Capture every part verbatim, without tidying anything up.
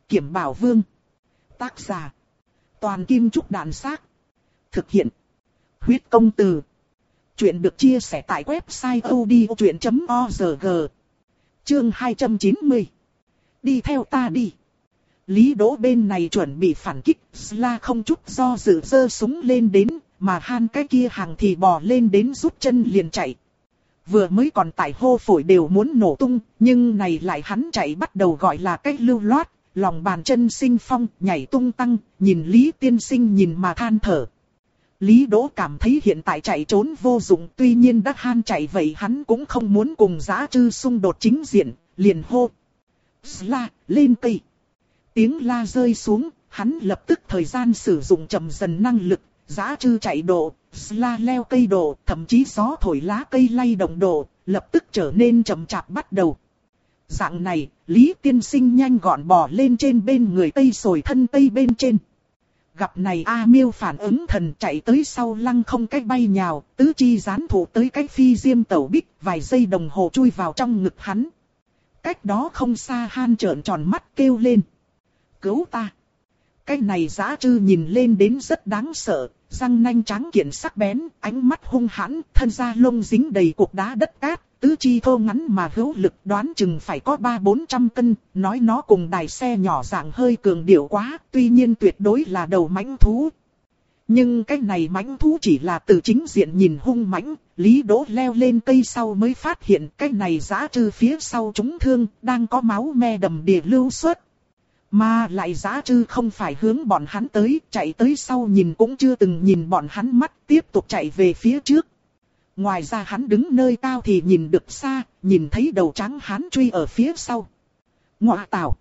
Kiểm Bảo Vương. Tác giả. Toàn Kim Trúc Đàn Xác. Thực hiện. Huyết Công Từ. Chuyện được chia sẻ tại website odchuyện chấm org. Chương hai trăm chín mươi. Đi theo ta đi. Lý Đỗ bên này chuẩn bị phản kích, Sla không chút do dự giơ súng lên đến, mà Han cái kia hàng thì bò lên đến rút chân liền chạy. Vừa mới còn tại hô phổi đều muốn nổ tung, nhưng này lại hắn chạy bắt đầu gọi là cách lưu loát, lòng bàn chân sinh phong, nhảy tung tăng, nhìn Lý Tiên Sinh nhìn mà than thở. Lý Đỗ cảm thấy hiện tại chạy trốn vô dụng, tuy nhiên đã Han chạy vậy hắn cũng không muốn cùng Dã Trư xung đột chính diện, liền hô. Sla, lên cây. Tiếng la rơi xuống, hắn lập tức thời gian sử dụng chậm dần năng lực, Dã Trư chạy độ, Sla leo cây độ, thậm chí gió thổi lá cây lay động độ, lập tức trở nên chậm chạp bắt đầu. Dạng này, Lý Tiên Sinh nhanh gọn bò lên trên bên người Tây sồi thân Tây bên trên. Gặp này A Miêu phản ứng thần chạy tới sau lăng không cách bay nhào, tứ chi gián thủ tới cách phi diêm tẩu bích, vài giây đồng hồ chui vào trong ngực hắn. Cách đó không xa Han trợn tròn mắt kêu lên. Cứu ta! Cái này Dã Trư nhìn lên đến rất đáng sợ, răng nanh trắng kiện sắc bén, ánh mắt hung hãn, thân da lông dính đầy cục đá đất cát, tứ chi thô ngắn mà hữu lực, đoán chừng phải có ba bốn trăm cân, nói nó cùng đài xe nhỏ dạng hơi cường điệu quá, tuy nhiên tuyệt đối là đầu mãnh thú. Nhưng cái này mãnh thú chỉ là từ chính diện nhìn hung mãnh, Lý Đỗ leo lên cây sau mới phát hiện cái này Dã Trư phía sau trúng thương, đang có máu me đầm đìa lưu xuất. Mà lại Dã Trư không phải hướng bọn hắn tới, chạy tới sau nhìn cũng chưa từng nhìn bọn hắn mắt, tiếp tục chạy về phía trước. Ngoài ra hắn đứng nơi cao thì nhìn được xa, nhìn thấy đầu trắng hắn truy ở phía sau. Ngọa tảo!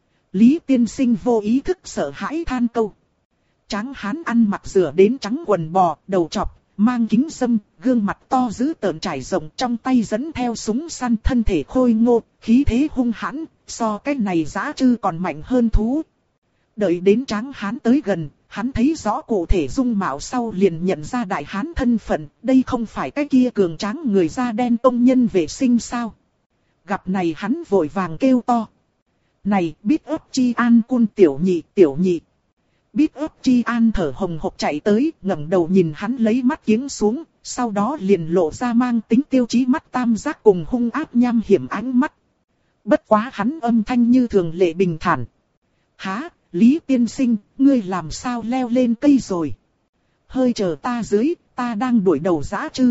Lý Tiên Sinh vô ý thức sợ hãi than câu. Trắng hắn ăn mặc rửa đến trắng quần bò, đầu trọc, mang kính râm, gương mặt to dữ tợn trải rộng, trong tay dẫn theo súng săn, thân thể khôi ngô, khí thế hung hãn, so cái này Dã Trư còn mạnh hơn thú. Đợi đến tráng hán tới gần, hắn thấy rõ cụ thể dung mạo sau liền nhận ra đại hán thân phận, đây không phải cái kia cường tráng người da đen công nhân vệ sinh sao. Gặp này hắn vội vàng kêu to. Này, biết ấp chi an cun tiểu nhị, tiểu nhị. Biết ấp chi an thở hồng hộc chạy tới, ngẩng đầu nhìn hắn lấy mắt kiếng xuống, sau đó liền lộ ra mang tính tiêu chí mắt tam giác cùng hung ác nham hiểm ánh mắt. Bất quá hắn âm thanh như thường lệ bình thản. Há, Lý Tiên Sinh, ngươi làm sao leo lên cây rồi? Hơi chờ ta dưới, ta đang đuổi đầu Dã Trư.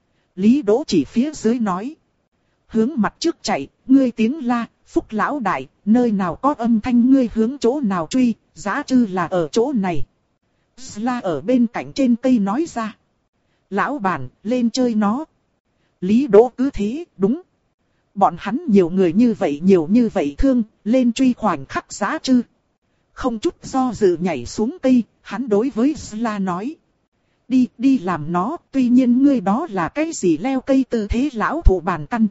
Lý Đỗ chỉ phía dưới nói. Hướng mặt trước chạy, ngươi tiếng la, Phúc lão đại, nơi nào có âm thanh ngươi hướng chỗ nào truy, Dã Trư là ở chỗ này. Sla ở bên cạnh trên cây nói ra. Lão bản, lên chơi nó. Lý Đỗ cứ thế, đúng. Bọn hắn nhiều người như vậy nhiều như vậy thương, lên truy khoảnh khắc Dã Trư. Không chút do dự nhảy xuống cây, hắn đối với Sla nói. Đi, đi làm nó, tuy nhiên ngươi đó là cái gì leo cây tư thế lão thụ bàn căn.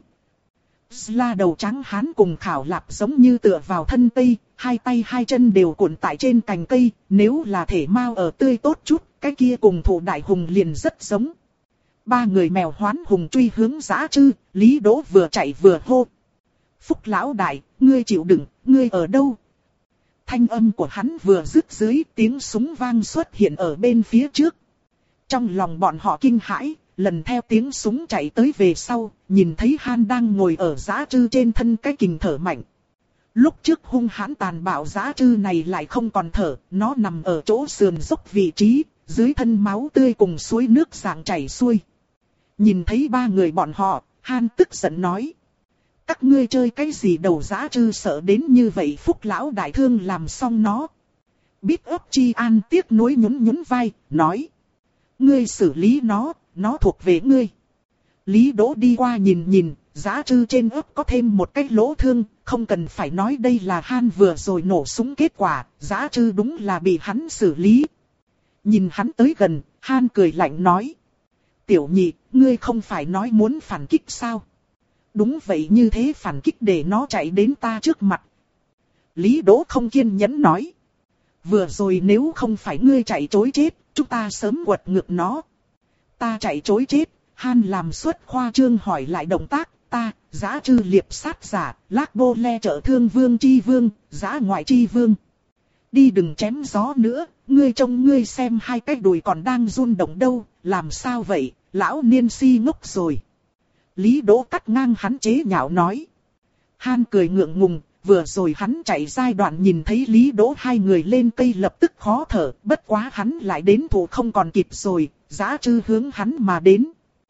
Sla đầu trắng hắn cùng Khảo Lạp giống như tựa vào thân cây, hai tay hai chân đều cuộn tại trên cành cây, nếu là thể mau ở tươi tốt chút, cái kia cùng thụ đại hùng liền rất giống. Ba người mèo hoán hùng truy hướng Dã Trư, Lý Đỗ vừa chạy vừa hô. Phúc lão đại, ngươi chịu đựng, ngươi ở đâu? Thanh âm của hắn vừa dứt dưới, tiếng súng vang xuất hiện ở bên phía trước. Trong lòng bọn họ kinh hãi, lần theo tiếng súng chạy tới về sau, nhìn thấy Han đang ngồi ở Dã Trư trên thân cái kình thở mạnh. Lúc trước hung hãn tàn bạo Dã Trư này lại không còn thở, nó nằm ở chỗ sườn dốc vị trí, dưới thân máu tươi cùng suối nước dạng chảy xuôi. Nhìn thấy ba người bọn họ, Han tức giận nói. Các ngươi chơi cái gì đầu Dã Trư sợ đến như vậy, Phúc lão đại thương làm xong nó. Biết ấp chi an tiếc nuối nhún nhún vai, nói. Ngươi xử lý nó, nó thuộc về ngươi. Lý Đỗ đi qua nhìn nhìn, Dã Trư trên ấp có thêm một cái lỗ thương, không cần phải nói đây là Han vừa rồi nổ súng kết quả, Dã Trư đúng là bị hắn xử lý. Nhìn hắn tới gần, Han cười lạnh nói. Tiểu nhị, ngươi không phải nói muốn phản kích sao? Đúng vậy, như thế phản kích để nó chạy đến ta trước mặt. Lý Đỗ không kiên nhẫn nói. Vừa rồi nếu không phải ngươi chạy trối chết, chúng ta sớm quật ngược nó. Ta chạy trối chết, Han làm suất khoa trương hỏi lại động tác, ta, Giá Trư liệp sát giả, Lác Bô Le trợ thương vương chi vương, Giá ngoại chi vương. Đi đừng chém gió nữa, ngươi trông ngươi xem hai cái đùi còn đang run động đâu, làm sao vậy, lão niên si ngốc rồi. Lý Đỗ cắt ngang hắn chế nhạo nói. Han cười ngượng ngùng, vừa rồi hắn chạy giai đoạn nhìn thấy Lý Đỗ hai người lên cây lập tức khó thở, bất quá hắn lại đến thủ không còn kịp rồi, Giá Trư hướng hắn mà đến.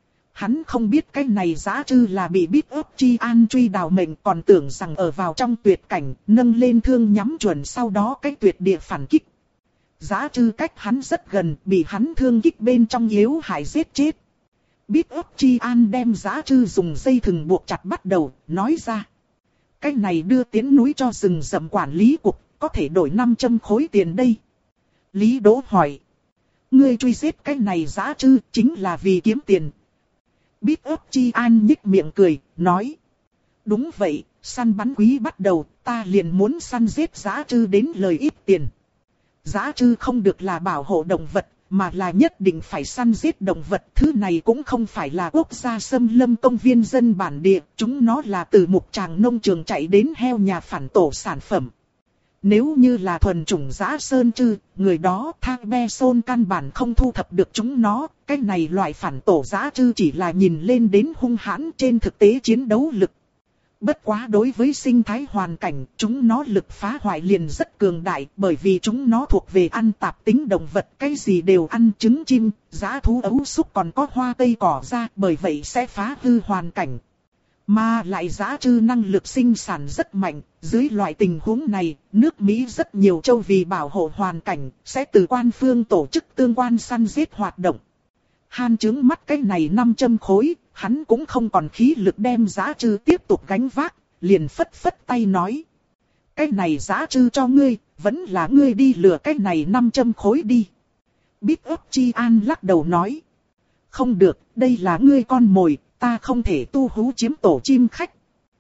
Hắn không biết cái này Giá Trư là bị Bít ấp Chi An truy đào mệnh, còn tưởng rằng ở vào trong tuyệt cảnh, nâng lên thương nhắm chuẩn sau đó cái tuyệt địa phản kích. Giá Trư cách hắn rất gần, bị hắn thương kích bên trong yếu hại giết chết. Bít ấp Chi An đem Giá Trư dùng dây thừng buộc chặt bắt đầu, nói ra. Cái này đưa tiến núi cho rừng rậm quản lý cục, có thể đổi năm trăm khối tiền đây. Lý Đỗ hỏi. Ngươi truy giết cái này Giá Trư chính là vì kiếm tiền. Bít ấp Chi An nhích miệng cười, nói. Đúng vậy, săn bắn quý bắt đầu, ta liền muốn săn giết Giá Trư đến lời ít tiền. Giá Trư không được là bảo hộ động vật, mà là nhất định phải săn giết động vật. Thứ này cũng không phải là quốc gia xâm lâm công viên dân bản địa, chúng nó là từ mục tràng nông trường chạy đến heo nhà phản tổ sản phẩm. Nếu như là thuần chủng Giá Sơn Trư, người đó Thang Be Sôn căn bản không thu thập được chúng nó. Cái này loại phản tổ Giá Trư chỉ là nhìn lên đến hung hãn, trên thực tế chiến đấu lực. Bất quá đối với sinh thái hoàn cảnh, chúng nó lực phá hoại liền rất cường đại, bởi vì chúng nó thuộc về ăn tạp tính động vật, cái gì đều ăn, trứng chim, dã thú ấu súc còn có hoa cây cỏ ra, bởi vậy sẽ phá hư hoàn cảnh. Mà lại Giá Trư năng lực sinh sản rất mạnh, dưới loại tình huống này, nước Mỹ rất nhiều châu vì bảo hộ hoàn cảnh, sẽ từ quan phương tổ chức tương quan săn giết hoạt động. Han trướng mắt cái này năm trăm khối, hắn cũng không còn khí lực đem Giá Trư tiếp tục gánh vác, liền phất phất tay nói. Cái này Giá Trư cho ngươi, vẫn là ngươi đi lừa cái này năm trăm khối đi. Bít ấp Chi An lắc đầu nói. Không được, đây là ngươi con mồi, ta không thể tu hú chiếm tổ chim khách.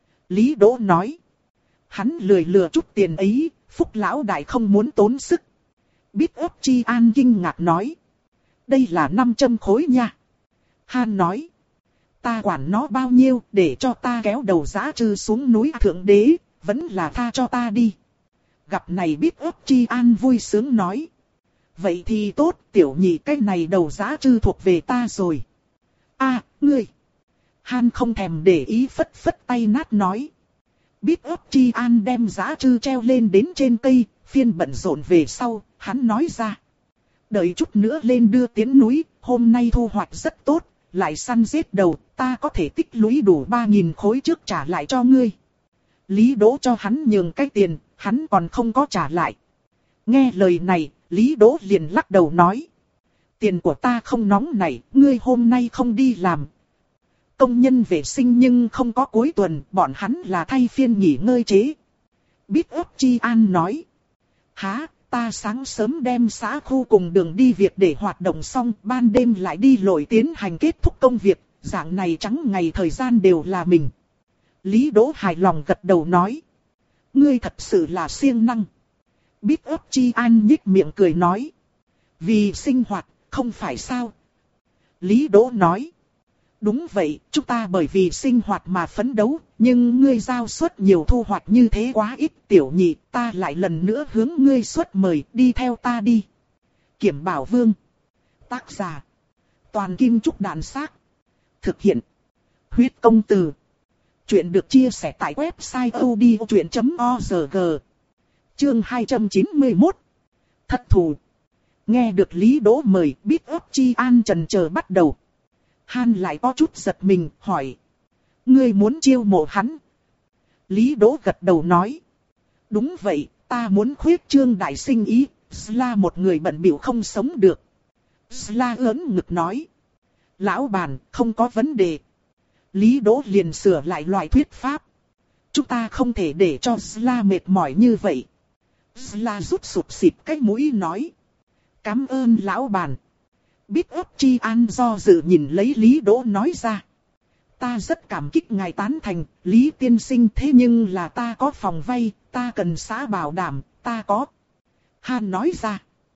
Lý Đỗ nói. Hắn lười lừa chút tiền ấy, Phúc lão đại không muốn tốn sức. Bít ấp Chi An kinh ngạc nói. Đây là năm trăm khối nha. Han nói. Ta quản nó bao nhiêu, để cho ta kéo đầu Giá Trư xuống núi thượng đế, vẫn là tha cho ta đi. Gặp này Bít ấp Chi An vui sướng nói. Vậy thì tốt, tiểu nhị, cái này đầu Giá Trư thuộc về ta rồi. A, ngươi. Han không thèm để ý, phất phất tay nát nói. Bít ấp Chi An đem Giá Trư treo lên đến trên cây, phiên bận rộn về sau, hắn nói ra. Đợi chút nữa lên đưa tiến núi, hôm nay thu hoạch rất tốt, lại săn giết đầu, ta có thể tích lũy đủ ba nghìn khối trước trả lại cho ngươi. Lý Đỗ cho hắn nhường cái tiền, hắn còn không có trả lại. Nghe lời này, Lý Đỗ liền lắc đầu nói. Tiền của ta không nóng này, ngươi hôm nay không đi làm. Công nhân vệ sinh nhưng không có cuối tuần, bọn hắn là thay phiên nghỉ ngơi chế. Bít ấp Chi An nói. Hả? Ta sáng sớm đem xã khu cùng đường đi việc để hoạt động xong, ban đêm lại đi lội tiến hành kết thúc công việc, dạng này trắng ngày thời gian đều là mình. Lý Đỗ hài lòng gật đầu nói. Ngươi thật sự là siêng năng. Bít ấp Chi An nhích miệng cười nói. Vì sinh hoạt, không phải sao? Lý Đỗ nói. Đúng vậy, chúng ta bởi vì sinh hoạt mà phấn đấu, nhưng ngươi giao suất nhiều thu hoạch như thế quá ít, tiểu nhị, ta lại lần nữa hướng ngươi suất mời, đi theo ta đi. Kiểm Bảo Vương. Tác giả. Toàn Kim Trúc Đàn Xác. Thực hiện. Huyết Công Từ. Chuyện được chia sẻ tại website odchuyện chấm org. Chương hai trăm chín mươi mốt. Thất thù. Nghe được Lý Đỗ mời, Bít ấp Chi An chần chờ bắt đầu. Han lại có chút giật mình, hỏi. Ngươi muốn chiêu mộ hắn? Lý Đỗ gật đầu nói. Đúng vậy, ta muốn khuyết trương đại sinh ý, Sla một người bận bịu không sống được. Sla ớn ngực nói. Lão bản, không có vấn đề. Lý Đỗ liền sửa lại loại thuyết pháp. Chúng ta không thể để cho Sla mệt mỏi như vậy. Sla rút sụp xịt cái mũi nói. Cảm ơn lão bản. Bít ấp Chi An do dự nhìn lấy Lý Đỗ nói ra. Ta rất cảm kích ngài tán thành, Lý tiên sinh, thế nhưng là ta có phòng vay, ta cần xã bảo đảm, ta có. Han nói ra.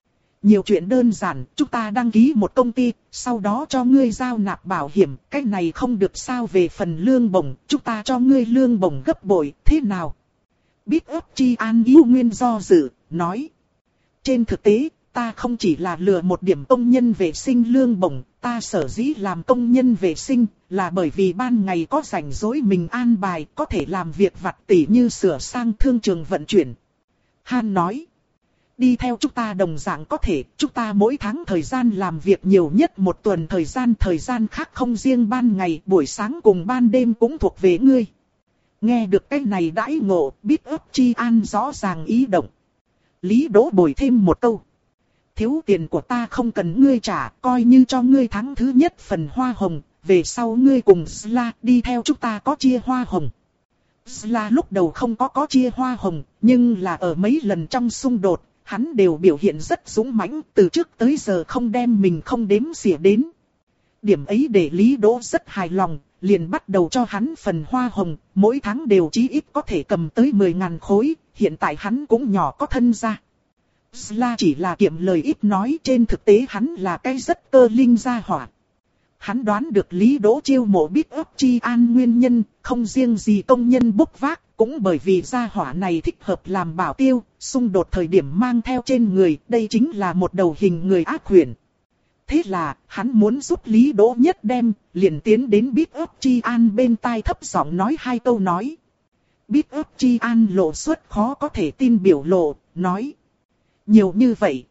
Nhiều chuyện đơn giản, chúng ta đăng ký một công ty, sau đó cho ngươi giao nạp bảo hiểm, cái này không được sao. Về phần lương bổng, chúng ta cho ngươi lương bổng gấp bội, thế nào? Biết ấp Chi An yêu nguyên do dự, nói. Trên thực tế, ta không chỉ là lừa một điểm công nhân vệ sinh lương bổng, ta sở dĩ làm công nhân vệ sinh, là bởi vì ban ngày có rảnh rỗi mình an bài, có thể làm việc vặt tỉ như sửa sang thương trường vận chuyển. Han nói. Đi theo chúng ta đồng dạng có thể, chúng ta mỗi tháng thời gian làm việc nhiều nhất một tuần thời gian, thời gian khác không riêng ban ngày, buổi sáng cùng ban đêm cũng thuộc về ngươi. Nghe được cái này đãi ngộ, biết ấp Chi An rõ ràng ý động. Lý Đỗ bồi thêm một câu. Thiếu tiền của ta không cần ngươi trả, coi như cho ngươi tháng thứ nhất phần hoa hồng, về sau ngươi cùng Sla đi theo chúng ta có chia hoa hồng. Sla lúc đầu không có có chia hoa hồng, nhưng là ở mấy lần trong xung đột, hắn đều biểu hiện rất dũng mãnh, từ trước tới giờ không đem mình không đếm xỉa đến. Điểm ấy để Lý Đỗ rất hài lòng, liền bắt đầu cho hắn phần hoa hồng, mỗi tháng đều chí ít có thể cầm tới mười ngàn khối, hiện tại hắn cũng nhỏ có thân ra. Sla chỉ là kiệm lời ít nói, trên thực tế hắn là cái rất cơ linh gia hỏa. Hắn đoán được Lý Đỗ chiêu mộ biết ấp Chi An nguyên nhân, không riêng gì công nhân bốc vác, cũng bởi vì gia hỏa này thích hợp làm bảo tiêu, xung đột thời điểm mang theo trên người, đây chính là một đầu hình người ác quyển. Thế là, hắn muốn giúp Lý Đỗ nhất đem, liền tiến đến biết ấp Chi An bên tai thấp giọng nói hai câu nói. Biết ấp Chi An lộ xuất khó có thể tin biểu lộ, nói. Nhiều như vậy.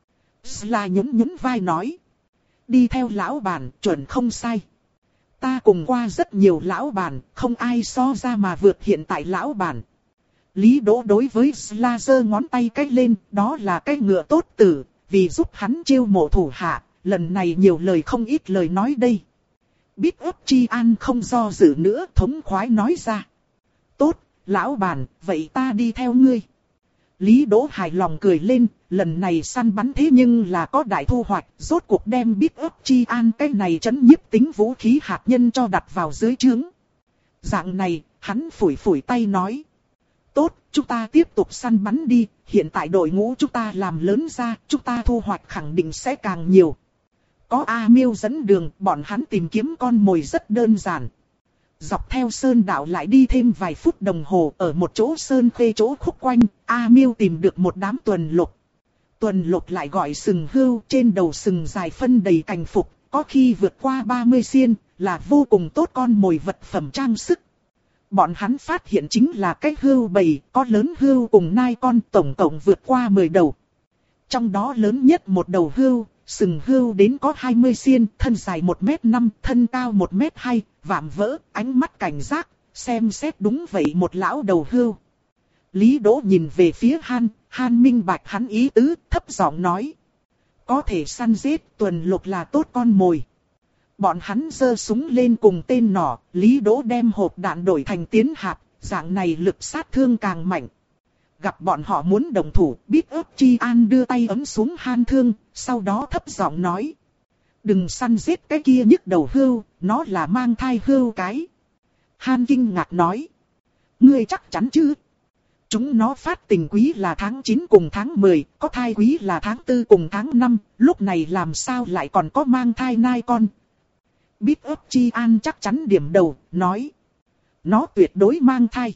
Sla nhún nhún vai nói. Đi theo lão bản, chuẩn không sai. Ta cùng qua rất nhiều lão bản, không ai so ra mà vượt hiện tại lão bản. Lý Đỗ đối với Sla giơ ngón tay cách lên, đó là cái ngựa tốt tử, vì giúp hắn chiêu mộ thủ hạ, lần này nhiều lời không ít lời nói đây. Biết ấp Chi An không do dự nữa, thống khoái nói ra. Tốt, lão bản, vậy ta đi theo ngươi. Lý Đỗ hài lòng cười lên, lần này săn bắn thế nhưng là có đại thu hoạch, rốt cuộc đem biết ấp Chi An cái này chấn nhiếp tính vũ khí hạt nhân cho đặt vào dưới trướng. Dạng này, hắn phủi phủi tay nói. Tốt, chúng ta tiếp tục săn bắn đi, hiện tại đội ngũ chúng ta làm lớn ra, chúng ta thu hoạch khẳng định sẽ càng nhiều. Có A Miêu dẫn đường, bọn hắn tìm kiếm con mồi rất đơn giản. Dọc theo sơn đạo lại đi thêm vài phút đồng hồ, ở một chỗ sơn khê chỗ khúc quanh, A Miêu tìm được một đám tuần lộc. Tuần lộc lại gọi sừng hươu, trên đầu sừng dài phân đầy cành phục, có khi vượt qua ba mươi xiên, là vô cùng tốt con mồi vật phẩm trang sức. Bọn hắn phát hiện chính là cái hươu bầy, có lớn hươu cùng nai con, tổng cộng vượt qua mười đầu. Trong đó lớn nhất một đầu hươu, sừng hươu đến có hai mươi xiên, thân dài một mét năm, thân cao một mét hai, vạm vỡ, ánh mắt cảnh giác, xem xét đúng vậy một lão đầu hươu. Lý Đỗ nhìn về phía Han, Han minh bạch hắn ý tứ, thấp giọng nói. Có thể săn giết, tuần lộc là tốt con mồi. Bọn hắn giơ súng lên cùng tên nỏ, Lý Đỗ đem hộp đạn đổi thành tiến hạt, dạng này lực sát thương càng mạnh. Gặp bọn họ muốn đồng thủ, biết ấp Chi An đưa tay ấm xuống Han thương, sau đó thấp giọng nói. Đừng săn giết cái kia nhức đầu hươu, nó là mang thai hươu cái. Han kinh ngạc nói. Ngươi chắc chắn chứ? Chúng nó phát tình quý là tháng chín cùng tháng mười, có thai quý là tháng tư cùng tháng năm, lúc này làm sao lại còn có mang thai nai con? Biết ấp Chi An chắc chắn điểm đầu, nói. Nó tuyệt đối mang thai.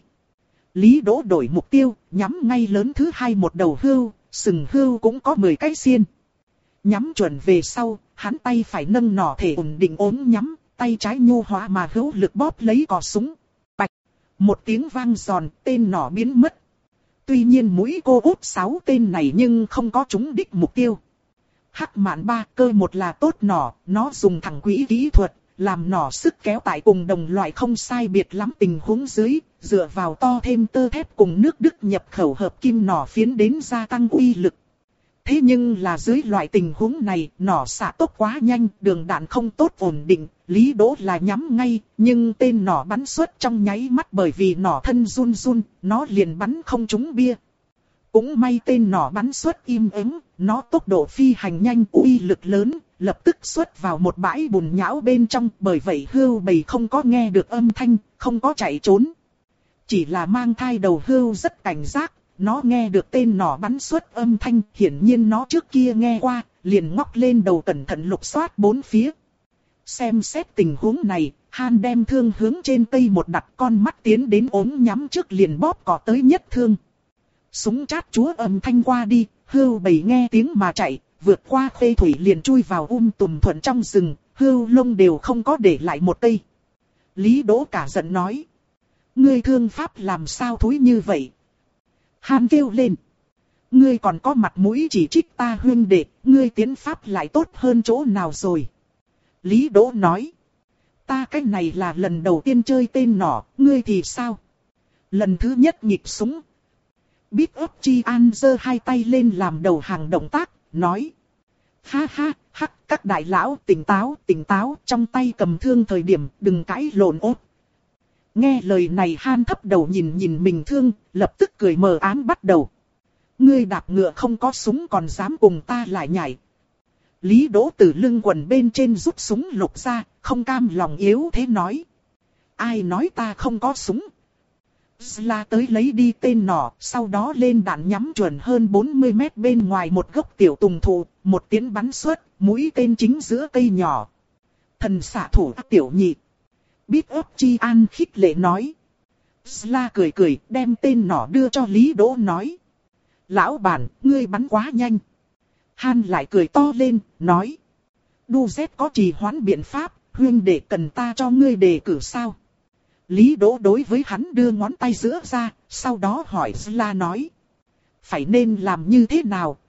Lý Đỗ đổi mục tiêu, nhắm ngay lớn thứ hai một đầu hươu, sừng hươu cũng có mười cái xiên. Nhắm chuẩn về sau, hắn tay phải nâng nỏ thể ổn định ốm nhắm, tay trái nhu hóa mà hữu lực bóp lấy cò súng. Bạch! Một tiếng vang giòn, tên nỏ biến mất. Tuy nhiên mũi cô út sáu tên này nhưng không có trúng đích mục tiêu. Hắc mạn ba cơ một là tốt nỏ, nó dùng thẳng quỹ kỹ thuật, làm nỏ sức kéo tại cùng đồng loại không sai biệt lắm tình huống dưới, dựa vào to thêm tơ thép cùng nước Đức nhập khẩu hợp kim nỏ phiến đến gia tăng uy lực. Thế nhưng là dưới loại tình huống này, nỏ xạ tốc quá nhanh, đường đạn không tốt ổn định, Lý Đỗ là nhắm ngay, nhưng tên nỏ bắn xuất trong nháy mắt bởi vì nỏ thân run run, nó liền bắn không trúng bia. Cũng may tên nỏ bắn xuất im ắng, nó tốc độ phi hành nhanh uy lực lớn, lập tức xuất vào một bãi bùn nhão bên trong, bởi vậy hươu bầy không có nghe được âm thanh, không có chạy trốn. Chỉ là mang thai đầu hươu rất cảnh giác, nó nghe được tên nỏ bắn xuất âm thanh, hiển nhiên nó trước kia nghe qua, liền ngóc lên đầu cẩn thận lục soát bốn phía. Xem xét tình huống này, Han đem thương hướng trên cây một đặt, con mắt tiến đến ốm nhắm trước liền bóp cỏ tới nhất thương. Súng chát chúa âm thanh qua đi, hươu bầy nghe tiếng mà chạy, vượt qua khê thủy liền chui vào um tùm thuận trong rừng, hươu lông đều không có để lại một cây. Lý Đỗ cả giận nói. Ngươi thương pháp làm sao thối như vậy? Han kêu lên. Ngươi còn có mặt mũi chỉ trích ta huynh đệ, ngươi tiến pháp lại tốt hơn chỗ nào rồi? Lý Đỗ nói. Ta cái này là lần đầu tiên chơi tên nỏ, ngươi thì sao? Lần thứ nhất nhịp súng. Biết ấp Chi An giơ hai tay lên làm đầu hàng động tác, nói. Ha ha, hắc, các đại lão tỉnh táo, tỉnh táo, trong tay cầm thương thời điểm, đừng cãi lộn ốt. Nghe lời này Han thấp đầu nhìn nhìn mình thương, lập tức cười mờ ám bắt đầu. Ngươi đạp ngựa không có súng còn dám cùng ta lại nhảy. Lý Đỗ từ lưng quần bên trên rút súng lục ra, không cam lòng yếu thế nói. Ai nói ta không có súng? Zla tới lấy đi tên nỏ, sau đó lên đạn nhắm chuẩn hơn bốn mươi mét bên ngoài một gốc tiểu tùng thụ, một tiếng bắn xuất, mũi tên chính giữa cây nhỏ. Thần xạ thủ tiểu nhị. Biết ấp Chi An khích lệ nói. Zla cười cười, đem tên nỏ đưa cho Lý Đỗ nói. Lão bản, ngươi bắn quá nhanh. Han lại cười to lên, nói. Đu Z có trì hoãn biện pháp, huynh đệ cần ta cho ngươi đề cử sao? Lý Đỗ đối với hắn đưa ngón tay giữa ra, sau đó hỏi Zla nói. Phải nên làm như thế nào?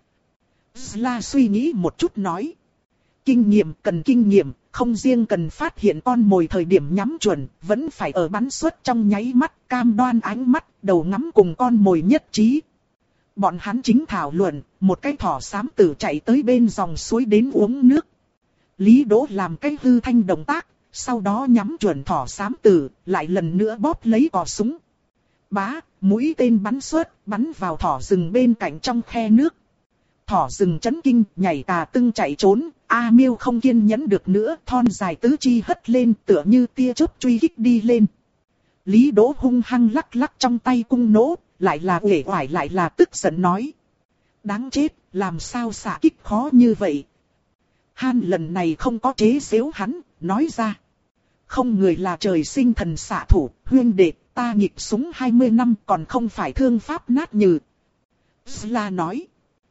Zla suy nghĩ một chút nói. Kinh nghiệm cần kinh nghiệm, không riêng cần phát hiện con mồi thời điểm nhắm chuẩn, vẫn phải ở bắn xuất trong nháy mắt, cam đoan ánh mắt, đầu ngắm cùng con mồi nhất trí. Bọn hắn chính thảo luận, một cái thỏ xám tử chạy tới bên dòng suối đến uống nước. Lý Đỗ làm cái hư thanh động tác, sau đó nhắm chuẩn thỏ xám tử, lại lần nữa bóp lấy cò súng. Bá, mũi tên bắn xuất, bắn vào thỏ rừng bên cạnh trong khe nước. Thỏ rừng chấn kinh, nhảy cà tưng chạy trốn, A Miêu không kiên nhẫn được nữa, thon dài tứ chi hất lên tựa như tia chớp truy kích đi lên. Lý Đỗ hung hăng lắc lắc trong tay cung nỗ, lại là uể oải lại là tức giận nói. Đáng chết, làm sao xạ kích khó như vậy? Han lần này không có chế giễu hắn, nói ra. Không người là trời sinh thần xạ thủ, huynh đệ, ta nhịp súng hai mươi năm còn không phải thương pháp nát nhừ. Zla nói.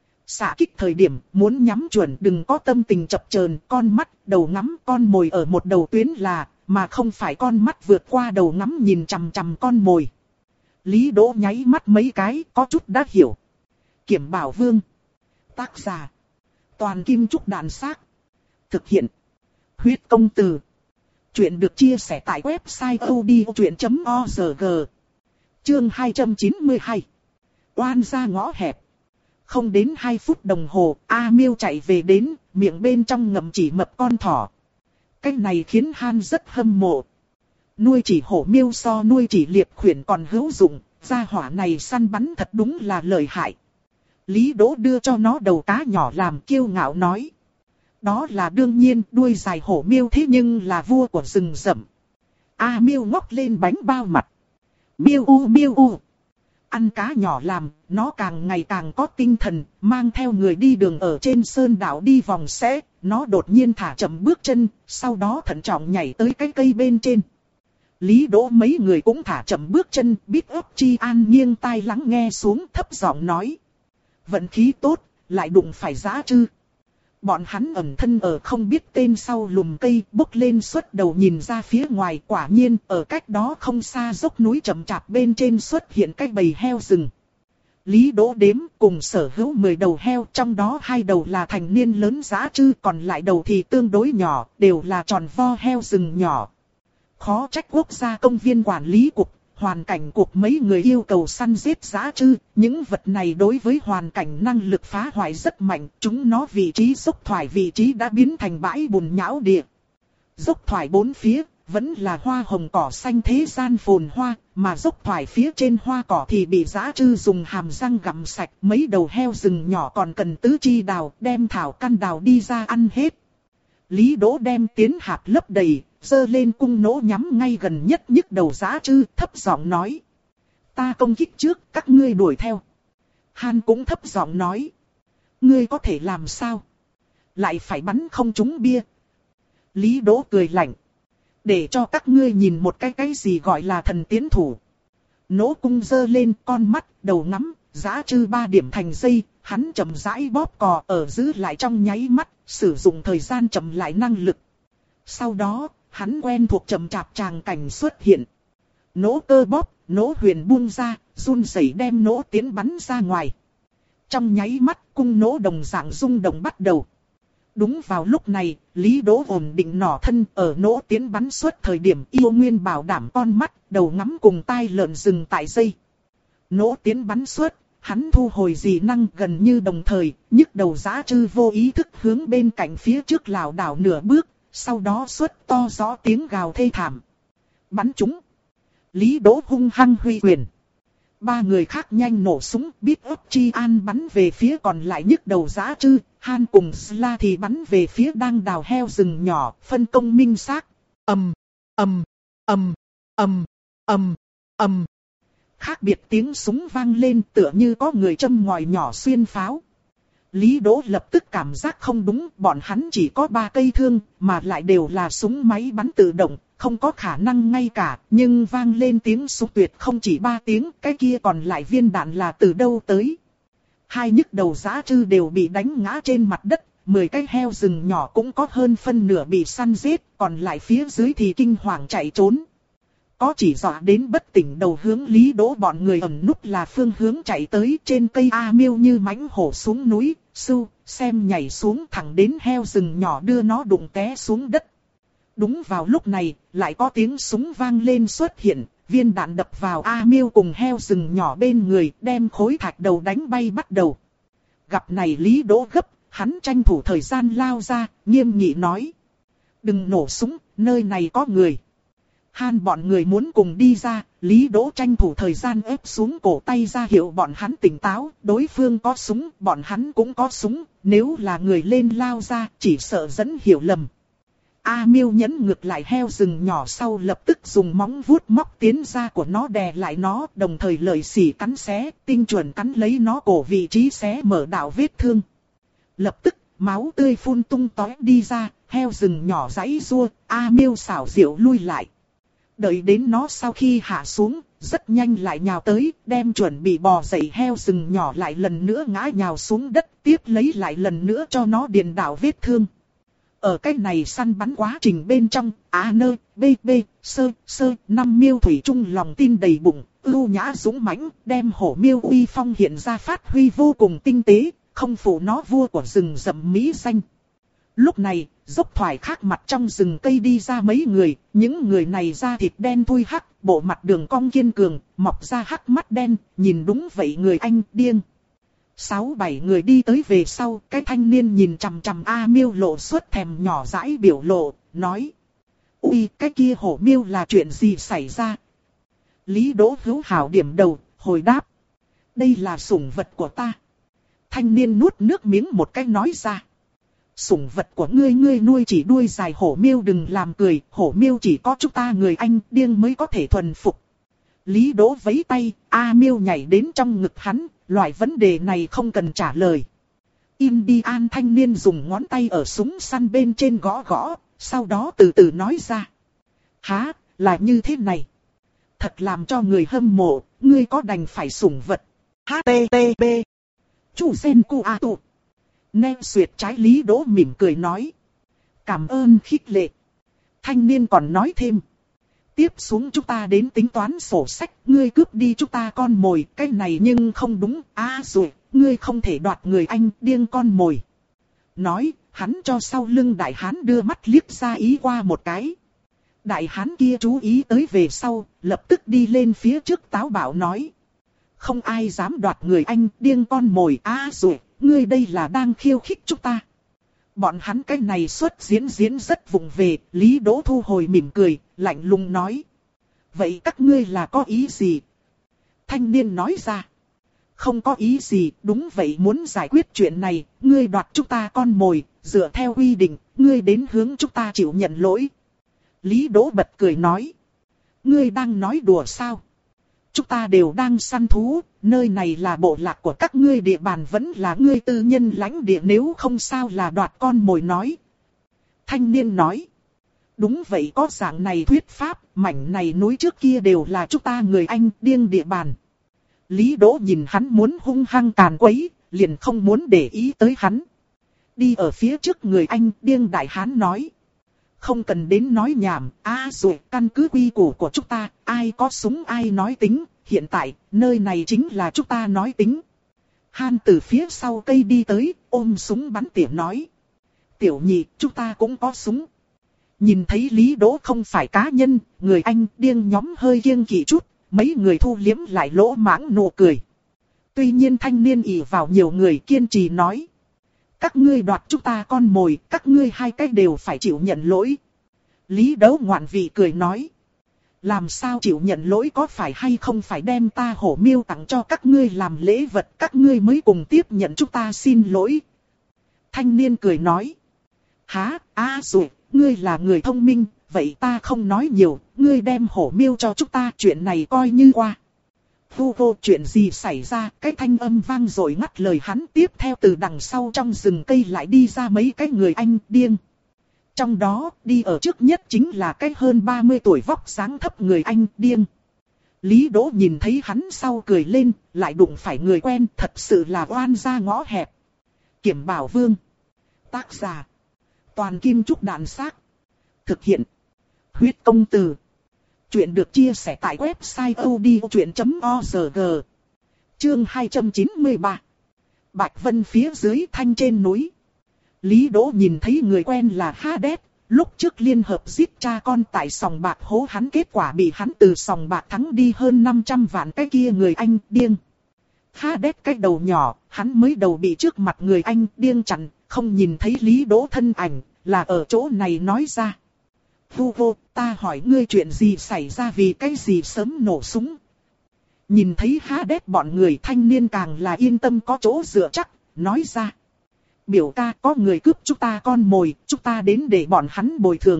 Xạ kích thời điểm, muốn nhắm chuẩn đừng có tâm tình chập chờn, con mắt, đầu ngắm con mồi ở một đầu tuyến là, mà không phải con mắt vượt qua đầu ngắm nhìn chằm chằm con mồi. Lý Đỗ nháy mắt mấy cái, có chút đã hiểu. Kiểm Bảo Vương. Tác giả. Toàn Kim Trúc Đàn Xác. Thực hiện. Huyết Công Từ. Chuyện được chia sẻ tại website odchuyện chấm org. Chương hai trăm chín mươi hai. Oan ra ngõ hẹp. Không đến hai phút đồng hồ, A Miêu chạy về đến, miệng bên trong ngậm chỉ mập con thỏ. Cái này khiến Han rất hâm mộ. Nuôi chỉ hổ miêu so nuôi chỉ liệp khuyển còn hữu dụng, gia hỏa này săn bắn thật đúng là lợi hại. Lý Đỗ đưa cho nó đầu cá nhỏ làm kiêu ngạo nói. Đó là đương nhiên, đuôi dài hổ miêu thế nhưng là vua của rừng rậm. A Miêu ngóc lên bánh bao mặt. Miêu u miêu u. Ăn cá nhỏ làm, nó càng ngày càng có tinh thần, mang theo người đi đường ở trên sơn đảo đi vòng xe, nó đột nhiên thả chậm bước chân, sau đó thận trọng nhảy tới cái cây bên trên. Lý Đỗ mấy người cũng thả chậm bước chân, biết ấp Chi An nghiêng tai lắng nghe xuống thấp giọng nói. Vận khí tốt, lại đụng phải dã trư. Bọn hắn ẩn thân ở không biết tên sau lùm cây, bốc lên xuất đầu nhìn ra phía ngoài, quả nhiên ở cách đó không xa dốc núi chậm chạp bên trên xuất hiện cái bầy heo rừng. Lý Đỗ đếm cùng sở hữu mười đầu heo, trong đó hai đầu là thành niên lớn dã trư, còn lại đầu thì tương đối nhỏ, đều là tròn vo heo rừng nhỏ. Khó trách quốc gia công viên quản lý cục, hoàn cảnh cục mấy người yêu cầu săn giết dã trư, những vật này đối với hoàn cảnh năng lực phá hoại rất mạnh, chúng nó vị trí dốc thoải vị trí đã biến thành bãi bùn nhão địa. Dốc thoải bốn phía, vẫn là hoa hồng cỏ xanh thế gian phồn hoa, mà dốc thoải phía trên hoa cỏ thì bị dã trư dùng hàm răng gặm sạch, mấy đầu heo rừng nhỏ còn cần tứ chi đào, đem thảo căn đào đi ra ăn hết. Lý Đỗ đem tiến hạp lấp đầy, giơ lên cung nỗ nhắm ngay gần nhất nhức đầu dã trư, thấp giọng nói. Ta công kích trước, các ngươi đuổi theo. Han cũng thấp giọng nói. Ngươi có thể làm sao? Lại phải bắn không trúng bia. Lý Đỗ cười lạnh. Để cho các ngươi nhìn một cái cái gì gọi là thần tiến thủ. Nỗ cung giơ lên con mắt, đầu ngắm, giã trư ba điểm thành dây, hắn chậm rãi bóp cò ở giữ lại trong nháy mắt, sử dụng thời gian chậm lại năng lực. Sau đó, hắn quen thuộc chậm chạp tràng cảnh xuất hiện. Nỗ cơ bóp, nỗ huyền buông ra, run rẩy đem nỗ tiến bắn ra ngoài. Trong nháy mắt, cung nỗ đồng dạng rung động bắt đầu. Đúng vào lúc này, Lý Đỗ ổn định nỏ thân ở nỗ tiến bắn xuất thời điểm yêu nguyên bảo đảm con mắt, đầu ngắm cùng tai lợn dừng tại dây. Nỗ tiến bắn xuất, hắn thu hồi dị năng gần như đồng thời, nhức đầu giã trư vô ý thức hướng bên cạnh phía trước lảo đảo nửa bước, sau đó xuất to rõ tiếng gào thê thảm. Bắn chúng. Lý Đỗ hung hăng huy quyền. Ba người khác nhanh nổ súng, biết ấp chi an bắn về phía còn lại nhức đầu giã trư, Han cùng Sla thì bắn về phía đang đào heo rừng nhỏ, phân công minh xác. ầm, ầm, ầm, ầm, ầm, ầm. Khác biệt tiếng súng vang lên tựa như có người châm ngòi nhỏ xuyên pháo. Lý Đỗ lập tức cảm giác không đúng, bọn hắn chỉ có ba cây thương, mà lại đều là súng máy bắn tự động, không có khả năng ngay cả, nhưng vang lên tiếng súng tuyệt không chỉ ba tiếng, cái kia còn lại viên đạn là từ đâu tới. Hai nhức đầu giã trư đều bị đánh ngã trên mặt đất, mười cái heo rừng nhỏ cũng có hơn phân nửa bị săn giết, còn lại phía dưới thì kinh hoàng chạy trốn. Có chỉ dọa đến bất tỉnh đầu hướng Lý Đỗ bọn người ẩn núp là phương hướng chạy tới trên cây A Miêu như mãnh hổ xuống núi, sưu, xem nhảy xuống thẳng đến heo rừng nhỏ đưa nó đụng té xuống đất. Đúng vào lúc này, lại có tiếng súng vang lên xuất hiện, viên đạn đập vào A Miêu cùng heo rừng nhỏ bên người, đem khối thạch đầu đánh bay bắt đầu. Gặp này Lý Đỗ gấp, hắn tranh thủ thời gian lao ra, nghiêm nghị nói. Đừng nổ súng, nơi này có người. Han bọn người muốn cùng đi ra, Lý Đỗ tranh thủ thời gian ép xuống cổ tay ra hiệu bọn hắn tỉnh táo, đối phương có súng, bọn hắn cũng có súng, nếu là người lên lao ra, chỉ sợ dẫn hiểu lầm. A Miêu nhấn ngược lại heo rừng nhỏ sau lập tức dùng móng vuốt móc tiến ra của nó đè lại nó, đồng thời lợi xỉ cắn xé, tinh chuẩn cắn lấy nó cổ vị trí xé mở đạo vết thương. Lập tức, máu tươi phun tung tóe đi ra, heo rừng nhỏ giãy giụa, A Miêu xảo diệu lui lại. Đợi đến nó sau khi hạ xuống, rất nhanh lại nhào tới, đem chuẩn bị bò dậy heo rừng nhỏ lại lần nữa ngã nhào xuống đất, tiếp lấy lại lần nữa cho nó điền đạo vết thương. Ở cái này săn bắn quá trình bên trong, A nơ, B B, sơ, sơ, năm miêu thủy chung lòng tin đầy bụng, ưu nhã dũng mãnh, đem hổ miêu uy phong hiện ra phát huy vô cùng tinh tế, không phụ nó vua của rừng rậm mỹ danh. Lúc này, dốc thoải khác mặt trong rừng cây đi ra mấy người, những người này da thịt đen thui hắc, bộ mặt đường cong kiên cường, mọc ra hắc mắt đen, nhìn đúng vậy người anh điên. Sáu bảy người đi tới về sau, cái thanh niên nhìn chằm chằm A Miêu lộ suốt thèm nhỏ dãi biểu lộ, nói. Ui, cái kia hổ miêu là chuyện gì xảy ra? Lý Đỗ hữu hảo điểm đầu, hồi đáp. Đây là sủng vật của ta. Thanh niên nuốt nước miếng một cái nói ra. Sủng vật của ngươi ngươi nuôi chỉ đuôi dài hổ miêu đừng làm cười, hổ miêu chỉ có chúng ta người anh điên mới có thể thuần phục. Lý Đỗ vẫy tay, A Miêu nhảy đến trong ngực hắn, loại vấn đề này không cần trả lời. Indian thanh niên dùng ngón tay ở súng săn bên trên gõ gõ, sau đó từ từ nói ra. Hả, là như thế này. Thật làm cho người hâm mộ, ngươi có đành phải sủng vật. hát tê tê pê Chu sen cu a tụ. Nem xuyệt trái Lý Đỗ mỉm cười nói. Cảm ơn khích lệ. Thanh niên còn nói thêm. Tiếp xuống chúng ta đến tính toán sổ sách, ngươi cướp đi chúng ta con mồi, cái này nhưng không đúng, à rồi, ngươi không thể đoạt người anh, điên con mồi. Nói, hắn cho sau lưng đại hán đưa mắt liếc ra ý qua một cái. Đại hán kia chú ý tới về sau, lập tức đi lên phía trước táo bạo nói. Không ai dám đoạt người anh, điên con mồi, à rồi, ngươi đây là đang khiêu khích chúng ta. Bọn hắn cái này xuất diễn diễn rất vụng về, Lý Đỗ thu hồi mỉm cười, lạnh lùng nói. Vậy các ngươi là có ý gì? Thanh niên nói ra. Không có ý gì, đúng vậy muốn giải quyết chuyện này, ngươi đoạt chúng ta con mồi, dựa theo quy định, ngươi đến hướng chúng ta chịu nhận lỗi. Lý Đỗ bật cười nói. Ngươi đang nói đùa sao? chúng ta đều đang săn thú, nơi này là bộ lạc của các ngươi, địa bàn vẫn là ngươi tư nhân lãnh địa, nếu không sao là đoạt con mồi nói. Thanh niên nói. Đúng vậy, có dạng này thuyết pháp, mảnh này núi trước kia đều là chúng ta người Anh điên địa bàn. Lý Đỗ nhìn hắn muốn hung hăng càn quấy, liền không muốn để ý tới hắn. Đi ở phía trước người Anh điên đại hán nói. Không cần đến nói nhảm, a rồi căn cứ quy củ của chúng ta, ai có súng ai nói tính, hiện tại, nơi này chính là chúng ta nói tính. Han từ phía sau cây đi tới, ôm súng bắn tỉa nói. Tiểu nhị, chúng ta cũng có súng. Nhìn thấy Lý Đỗ không phải cá nhân, người Anh điên nhóm hơi kiêng kỵ chút, mấy người thu liếm lại lỗ mãng nụ cười. Tuy nhiên thanh niên ỷ vào nhiều người kiên trì nói. Các ngươi đoạt chúng ta con mồi, các ngươi hai cách đều phải chịu nhận lỗi. Lý Đỗ ngoạn vị cười nói. Làm sao chịu nhận lỗi, có phải hay không phải đem ta hổ miêu tặng cho các ngươi làm lễ vật, các ngươi mới cùng tiếp nhận chúng ta xin lỗi. Thanh niên cười nói. Hả, à rồi, ngươi là người thông minh, vậy ta không nói nhiều, ngươi đem hổ miêu cho chúng ta, chuyện này coi như qua. Hu vô, chuyện gì xảy ra, cái thanh âm vang rồi ngắt lời hắn, tiếp theo từ đằng sau trong rừng cây lại đi ra mấy cái người Anh điên. Trong đó, đi ở trước nhất chính là cái hơn ba mươi tuổi vóc dáng thấp người Anh điên. Lý Đỗ nhìn thấy hắn sau cười lên, lại đụng phải người quen, thật sự là oan ra ngõ hẹp. Kiểm Bảo Vương. Tác giả. Toàn Kim Trúc Đạn Xác. Thực hiện. Huyết Công Từ. Chuyện được chia sẻ tại website odchuyện chấm org. Chương hai trăm chín mươi ba. Bạch Vân phía dưới thanh trên núi. Lý Đỗ nhìn thấy người quen là Hades, lúc trước liên hợp giết cha con tại sòng bạc hố hắn, kết quả bị hắn từ sòng bạc thắng đi hơn năm trăm vạn cái kia người Anh điên. Hades cái đầu nhỏ, hắn mới đầu bị trước mặt người Anh điên chặn, không nhìn thấy Lý Đỗ thân ảnh, là ở chỗ này nói ra. Vu vô, ta hỏi ngươi chuyện gì xảy ra, vì cái gì sớm nổ súng. Nhìn thấy Hades bọn người, thanh niên càng là yên tâm có chỗ dựa chắc, nói ra. Biểu ca, có người cướp chúng ta con mồi, chúng ta đến để bọn hắn bồi thường.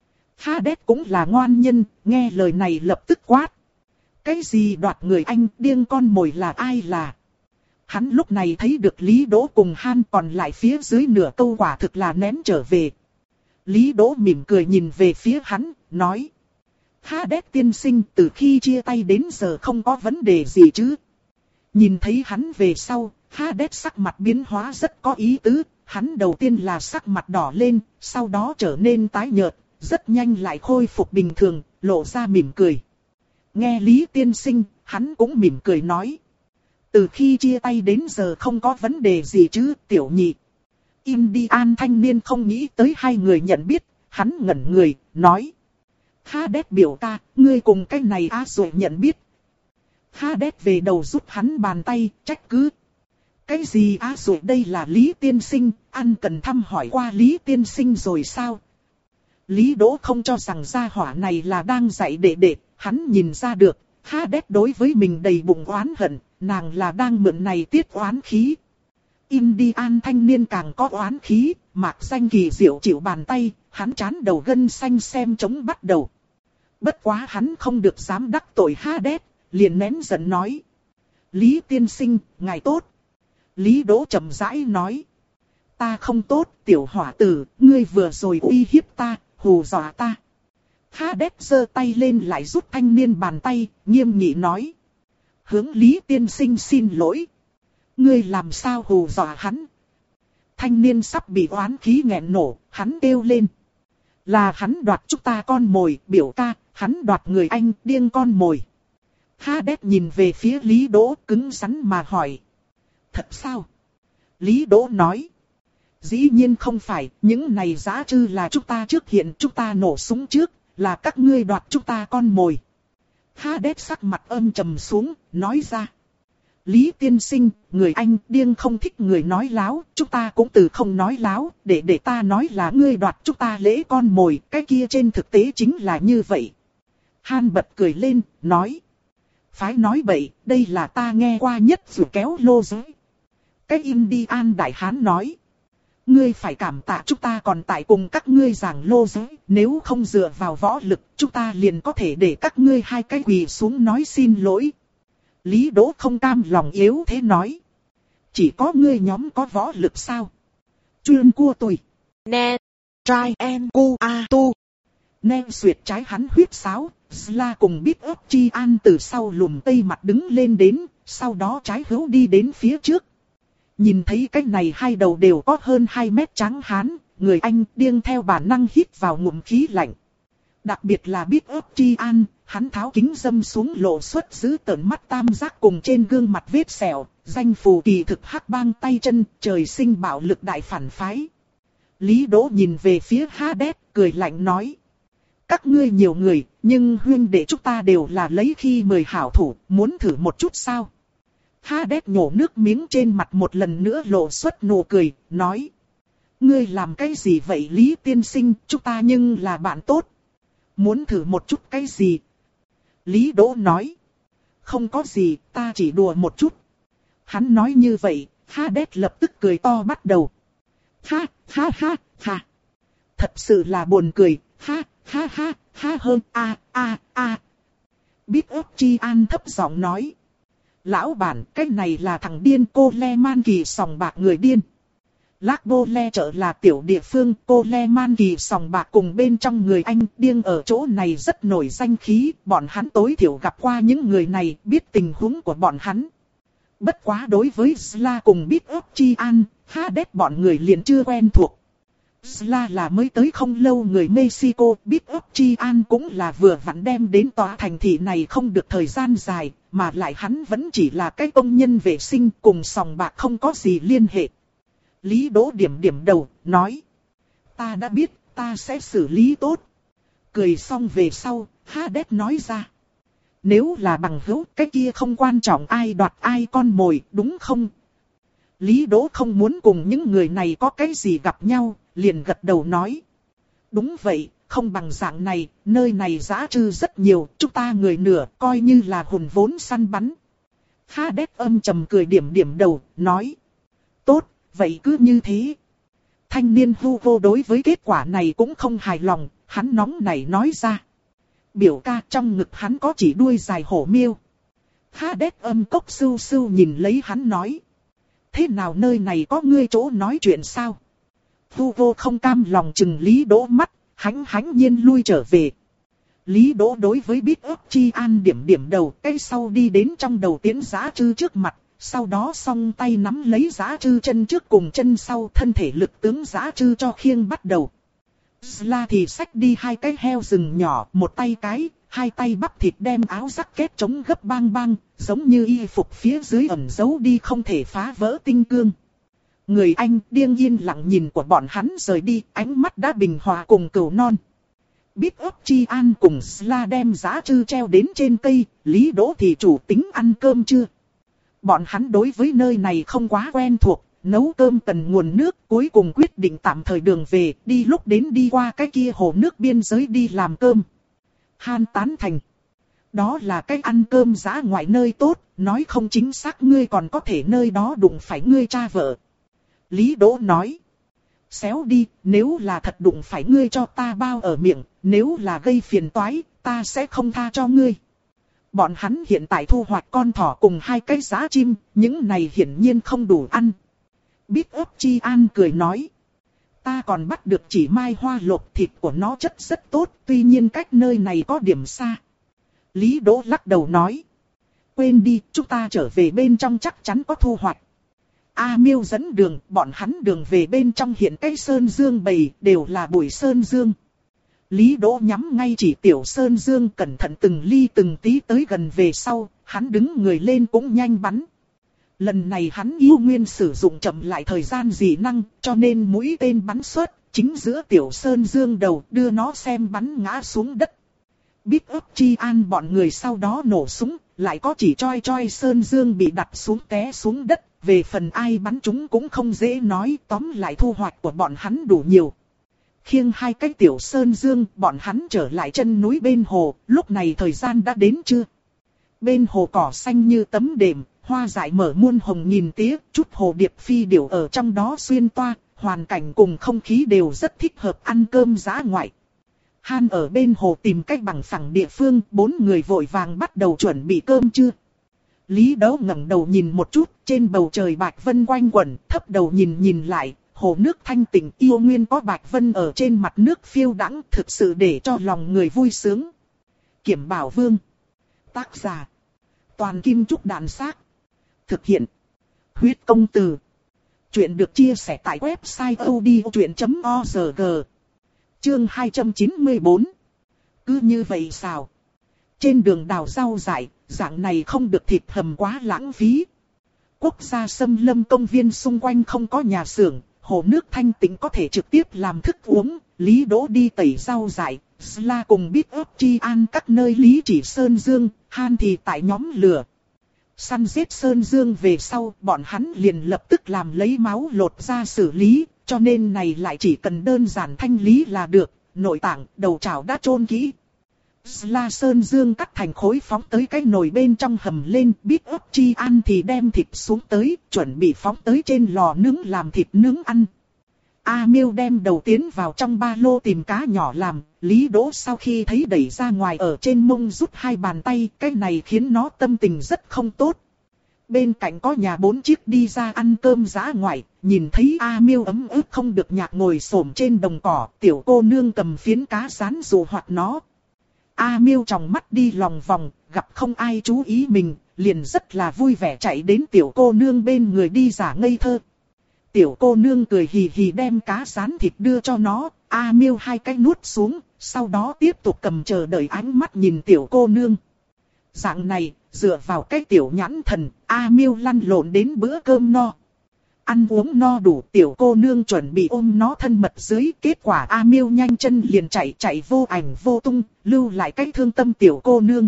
Hades cũng là ngoan nhân, nghe lời này lập tức quát. Cái gì đoạt người Anh điên con mồi là ai là? Hắn lúc này thấy được Lý Đỗ cùng Han, còn lại phía dưới nửa câu quả thực là nén trở về. Lý Đỗ mỉm cười nhìn về phía hắn, nói. Hades tiên sinh, từ khi chia tay đến giờ không có vấn đề gì chứ? Nhìn thấy hắn về sau, Hades sắc mặt biến hóa rất có ý tứ, hắn đầu tiên là sắc mặt đỏ lên, sau đó trở nên tái nhợt, rất nhanh lại khôi phục bình thường, lộ ra mỉm cười. Nghe Lý tiên sinh, hắn cũng mỉm cười nói. Từ khi chia tay đến giờ không có vấn đề gì chứ, tiểu nhị. Indian thanh niên không nghĩ tới hai người nhận biết, hắn ngẩn người, nói. Hades biểu ca, ngươi cùng cái này á rồi nhận biết. Hades về đầu rút hắn bàn tay, trách cứ. Cái gì á rồi, đây là Lý tiên sinh, ăn cần thăm hỏi qua Lý tiên sinh rồi sao? Lý Đỗ không cho rằng gia hỏa này là đang dạy đệ đệ, hắn nhìn ra được, Hades đối với mình đầy bụng oán hận, nàng là đang mượn này tiết oán khí. Indian thanh niên càng có oán khí, mạc danh kỳ diệu chịu bàn tay, hắn chán đầu gân xanh xem chống bắt đầu. Bất quá hắn không được dám đắc tội Hades, liền nén giận nói. Lý tiên sinh, ngài tốt. Lý Đỗ chậm rãi nói. Ta không tốt, tiểu hỏa tử, ngươi vừa rồi uy hiếp ta, hù dọa ta. Hades giơ tay lên lại rút thanh niên bàn tay, nghiêm nghị nói. Hướng Lý tiên sinh xin lỗi. Ngươi làm sao hù dọa hắn? Thanh niên sắp bị oán khí nghẹn nổ, hắn kêu lên. Là hắn đoạt chúng ta con mồi, biểu ca, hắn đoạt người Anh điên con mồi. Hades nhìn về phía Lý Đỗ cứng rắn mà hỏi. Thật sao? Lý Đỗ nói. Dĩ nhiên không phải, những này dã trư là chúng ta trước hiện, chúng ta nổ súng trước, là các ngươi đoạt chúng ta con mồi. Hades sắc mặt âm trầm xuống, nói ra. Lý tiên sinh, người Anh điên không thích người nói láo, chúng ta cũng từ không nói láo, để để ta nói là ngươi đoạt chúng ta lễ con mồi, cái kia trên thực tế chính là như vậy. Han bật cười lên, nói. Phái nói bậy, đây là ta nghe qua nhất dù kéo lô giới. Cái Indian đại hán nói. Ngươi phải cảm tạ chúng ta còn tại cùng các ngươi giảng lô giới, nếu không dựa vào võ lực, chúng ta liền có thể để các ngươi hai cái quỳ xuống nói xin lỗi. Lý Đỗ không cam lòng yếu thế nói. Chỉ có ngươi nhóm có võ lực sao? Chuyên cua tôi. Nè, trai en cu a tu. Nè xuyệt trái hắn huyết sáo, Sla cùng biết ấp chi an từ sau lùm tây mặt đứng lên đến, sau đó trái hữu đi đến phía trước. Nhìn thấy cái này hai đầu đều có hơn hai mét trắng hán, người Anh điên theo bản năng hít vào ngụm khí lạnh. Đặc biệt là biết ấp chi an, hắn tháo kính dâm xuống lộ xuất giữ tợn mắt tam giác cùng trên gương mặt vết sẹo, danh phù kỳ thực hắc bang tay chân, trời sinh bạo lực đại phản phái. Lý Đỗ nhìn về phía Hades, cười lạnh nói. Các ngươi nhiều người, nhưng huynh đệ chúng ta đều là lấy khi mời hảo thủ, muốn thử một chút sao? Hades nhổ nước miếng trên mặt một lần nữa lộ xuất nụ cười, nói. Ngươi làm cái gì vậy Lý tiên sinh, chúng ta nhưng là bạn tốt. Muốn thử một chút cái gì? Lý Đỗ nói. Không có gì, ta chỉ đùa một chút. Hắn nói như vậy, Hades lập tức cười to bắt đầu. Ha, ha ha, ha. Thật sự là buồn cười, ha, ha ha, ha hơn, a, a, a. Biết ấp chi an thấp giọng nói. Lão bản, cái này là thằng điên cô Le Man Kỳ sòng bạc người điên. Lác Bô Le chợ là tiểu địa phương, cô Le Man Kỳ sòng bạc cùng bên trong người Anh điên ở chỗ này rất nổi danh khí, bọn hắn tối thiểu gặp qua những người này, biết tình huống của bọn hắn. Bất quá đối với Sla cùng biết ấp chi an, Hades bọn người liền chưa quen thuộc. Sla là mới tới không lâu người Mexico, biết ấp chi an cũng là vừa vặn đem đến tòa thành thị này không được thời gian dài, mà lại hắn vẫn chỉ là cái công nhân vệ sinh cùng sòng bạc không có gì liên hệ. Lý Đỗ điểm điểm đầu, nói. Ta đã biết, ta sẽ xử lý tốt. Cười xong về sau, Hades nói ra. Nếu là bằng hữu, cái kia không quan trọng ai đoạt ai con mồi, đúng không? Lý Đỗ không muốn cùng những người này có cái gì gặp nhau, liền gật đầu nói. Đúng vậy, không bằng dạng này, nơi này dã trư rất nhiều, chúng ta người nửa, coi như là hùn vốn săn bắn. Hades âm trầm cười điểm điểm đầu, nói. Tốt, vậy cứ như thế. Thanh niên Hugo đối với kết quả này cũng không hài lòng, hắn nóng nảy nói ra. Biểu ca trong ngực hắn có chỉ đuôi dài hổ miêu. Hades âm cốc sưu sưu nhìn lấy hắn nói. Thế nào nơi này có ngươi chỗ nói chuyện sao? Hugo không cam lòng chừng Lý Đỗ mắt, hánh hánh nhiên lui trở về. Lý Đỗ đối với biết ấp chi an điểm điểm đầu, cái sau đi đến trong đầu tiến dã trư trước mặt, sau đó song tay nắm lấy dã trư chân trước cùng chân sau, thân thể lực tướng dã trư cho khiêng bắt đầu. Sla thì xách đi hai cái heo rừng nhỏ, một tay cái, hai tay bắp thịt đem áo rắc kết chống gấp bang bang, giống như y phục phía dưới ẩn giấu đi không thể phá vỡ tinh cương. Người Anh điên yên lặng nhìn của bọn hắn rời đi, ánh mắt đã bình hòa cùng cừu non. Biết ấp chi an cùng Sla đem dã trư treo đến trên cây, Lý Đỗ thì chủ tính ăn cơm chưa. Bọn hắn đối với nơi này không quá quen thuộc, nấu cơm cần nguồn nước, cuối cùng quyết định tạm thời đường về, đi lúc đến đi qua cái kia hồ nước biên giới đi làm cơm. Han tán thành. Đó là cái ăn cơm dã ngoại nơi tốt, nói không chính xác ngươi còn có thể nơi đó đụng phải ngươi cha vợ. Lý Đỗ nói. Xéo đi, nếu là thật đụng phải ngươi cho ta bao ở miệng, nếu là gây phiền toái, ta sẽ không tha cho ngươi. Bọn hắn hiện tại thu hoạch con thỏ cùng hai cái giá chim, những này hiển nhiên không đủ ăn. Biết ấp chi an cười nói. Ta còn bắt được chỉ mai hoa lộc, thịt của nó chất rất tốt, tuy nhiên cách nơi này có điểm xa. Lý Đỗ lắc đầu nói. Quên đi, chúng ta trở về bên trong chắc chắn có thu hoạch. A Miêu dẫn đường, bọn hắn đường về bên trong hiện cây sơn dương bầy, đều là bụi sơn dương. Lý Đỗ nhắm ngay chỉ tiểu sơn dương cẩn thận từng ly từng tí tới gần về sau, hắn đứng người lên cũng nhanh bắn. Lần này hắn yêu nguyên sử dụng chậm lại thời gian dị năng, cho nên mũi tên bắn xuất, chính giữa tiểu sơn dương đầu đưa nó xem bắn ngã xuống đất. Biết ấp chi an bọn người sau đó nổ súng, lại có chỉ choi choi sơn dương bị đặt xuống té xuống đất, về phần ai bắn chúng cũng không dễ nói, tóm lại thu hoạch của bọn hắn đủ nhiều. Khiêng hai cái tiểu sơn dương, bọn hắn trở lại chân núi bên hồ, lúc này thời gian đã đến chưa? Bên hồ cỏ xanh như tấm đệm, hoa dại mở muôn hồng nghìn tía, chút hồ điệp phi điểu ở trong đó xuyên toa, hoàn cảnh cùng không khí đều rất thích hợp ăn cơm dã ngoại. Han ở bên hồ tìm cách bằng phẳng địa phương, bốn người vội vàng bắt đầu chuẩn bị cơm trưa. Lý Đấu ngẩng đầu nhìn một chút, trên bầu trời bạch vân quanh quẩn, thấp đầu nhìn nhìn lại, hồ nước thanh tịnh yêu nguyên có bạch vân ở trên mặt nước phiêu đãng, thực sự để cho lòng người vui sướng. Kiểm Bảo Vương. Tác giả. Toàn Kim Trúc Đàn Xác. Thực hiện. Huyết Công Từ. Chuyện được chia sẻ tại website odchuyện chấm org. Chương hai trăm chín mươi bốn. Cứ như vậy sao? Trên đường đào rau dại, dạng này không được thịt hầm quá lãng phí. Quốc gia xâm lâm công viên xung quanh không có nhà xưởng, hồ nước thanh tĩnh có thể trực tiếp làm thức uống. Lý Đỗ đi tẩy rau dại, Sla cùng Big Up Chi An các nơi Lý Chỉ Sơn Dương, Han thì tại nhóm lửa. Săn giết Sơn Dương về sau, bọn hắn liền lập tức làm lấy máu lột ra xử lý, cho nên này lại chỉ cần đơn giản thanh lý là được, nội tạng, đầu chảo đã chôn kỹ. Sla Sơn Dương cắt thành khối phóng tới cái nồi bên trong hầm lên, Big Up Chi An thì đem thịt xuống tới, chuẩn bị phóng tới trên lò nướng làm thịt nướng ăn. A Miêu đem đầu tiến vào trong ba lô tìm cá nhỏ làm, Lý Đỗ sau khi thấy đẩy ra ngoài ở trên mông rút hai bàn tay, cái này khiến nó tâm tình rất không tốt. Bên cạnh có nhà bốn chiếc đi ra ăn cơm dã ngoại, nhìn thấy A Miêu ấm ức không được nhạc ngồi xổm trên đồng cỏ, tiểu cô nương cầm phiến cá rán dụ hoạt nó. A Miêu tròng mắt đi lòng vòng, gặp không ai chú ý mình, liền rất là vui vẻ chạy đến tiểu cô nương bên người đi giả ngây thơ. Tiểu cô nương cười hì hì đem cá rán thịt đưa cho nó, A Miêu hai cái nuốt xuống, sau đó tiếp tục cầm chờ đợi ánh mắt nhìn tiểu cô nương. Dạng này, dựa vào cái tiểu nhãn thần, A Miêu lăn lộn đến bữa cơm no. Ăn uống no đủ, tiểu cô nương chuẩn bị ôm nó thân mật dưới, kết quả A Miêu nhanh chân liền chạy chạy vô ảnh vô tung, lưu lại cái thương tâm tiểu cô nương.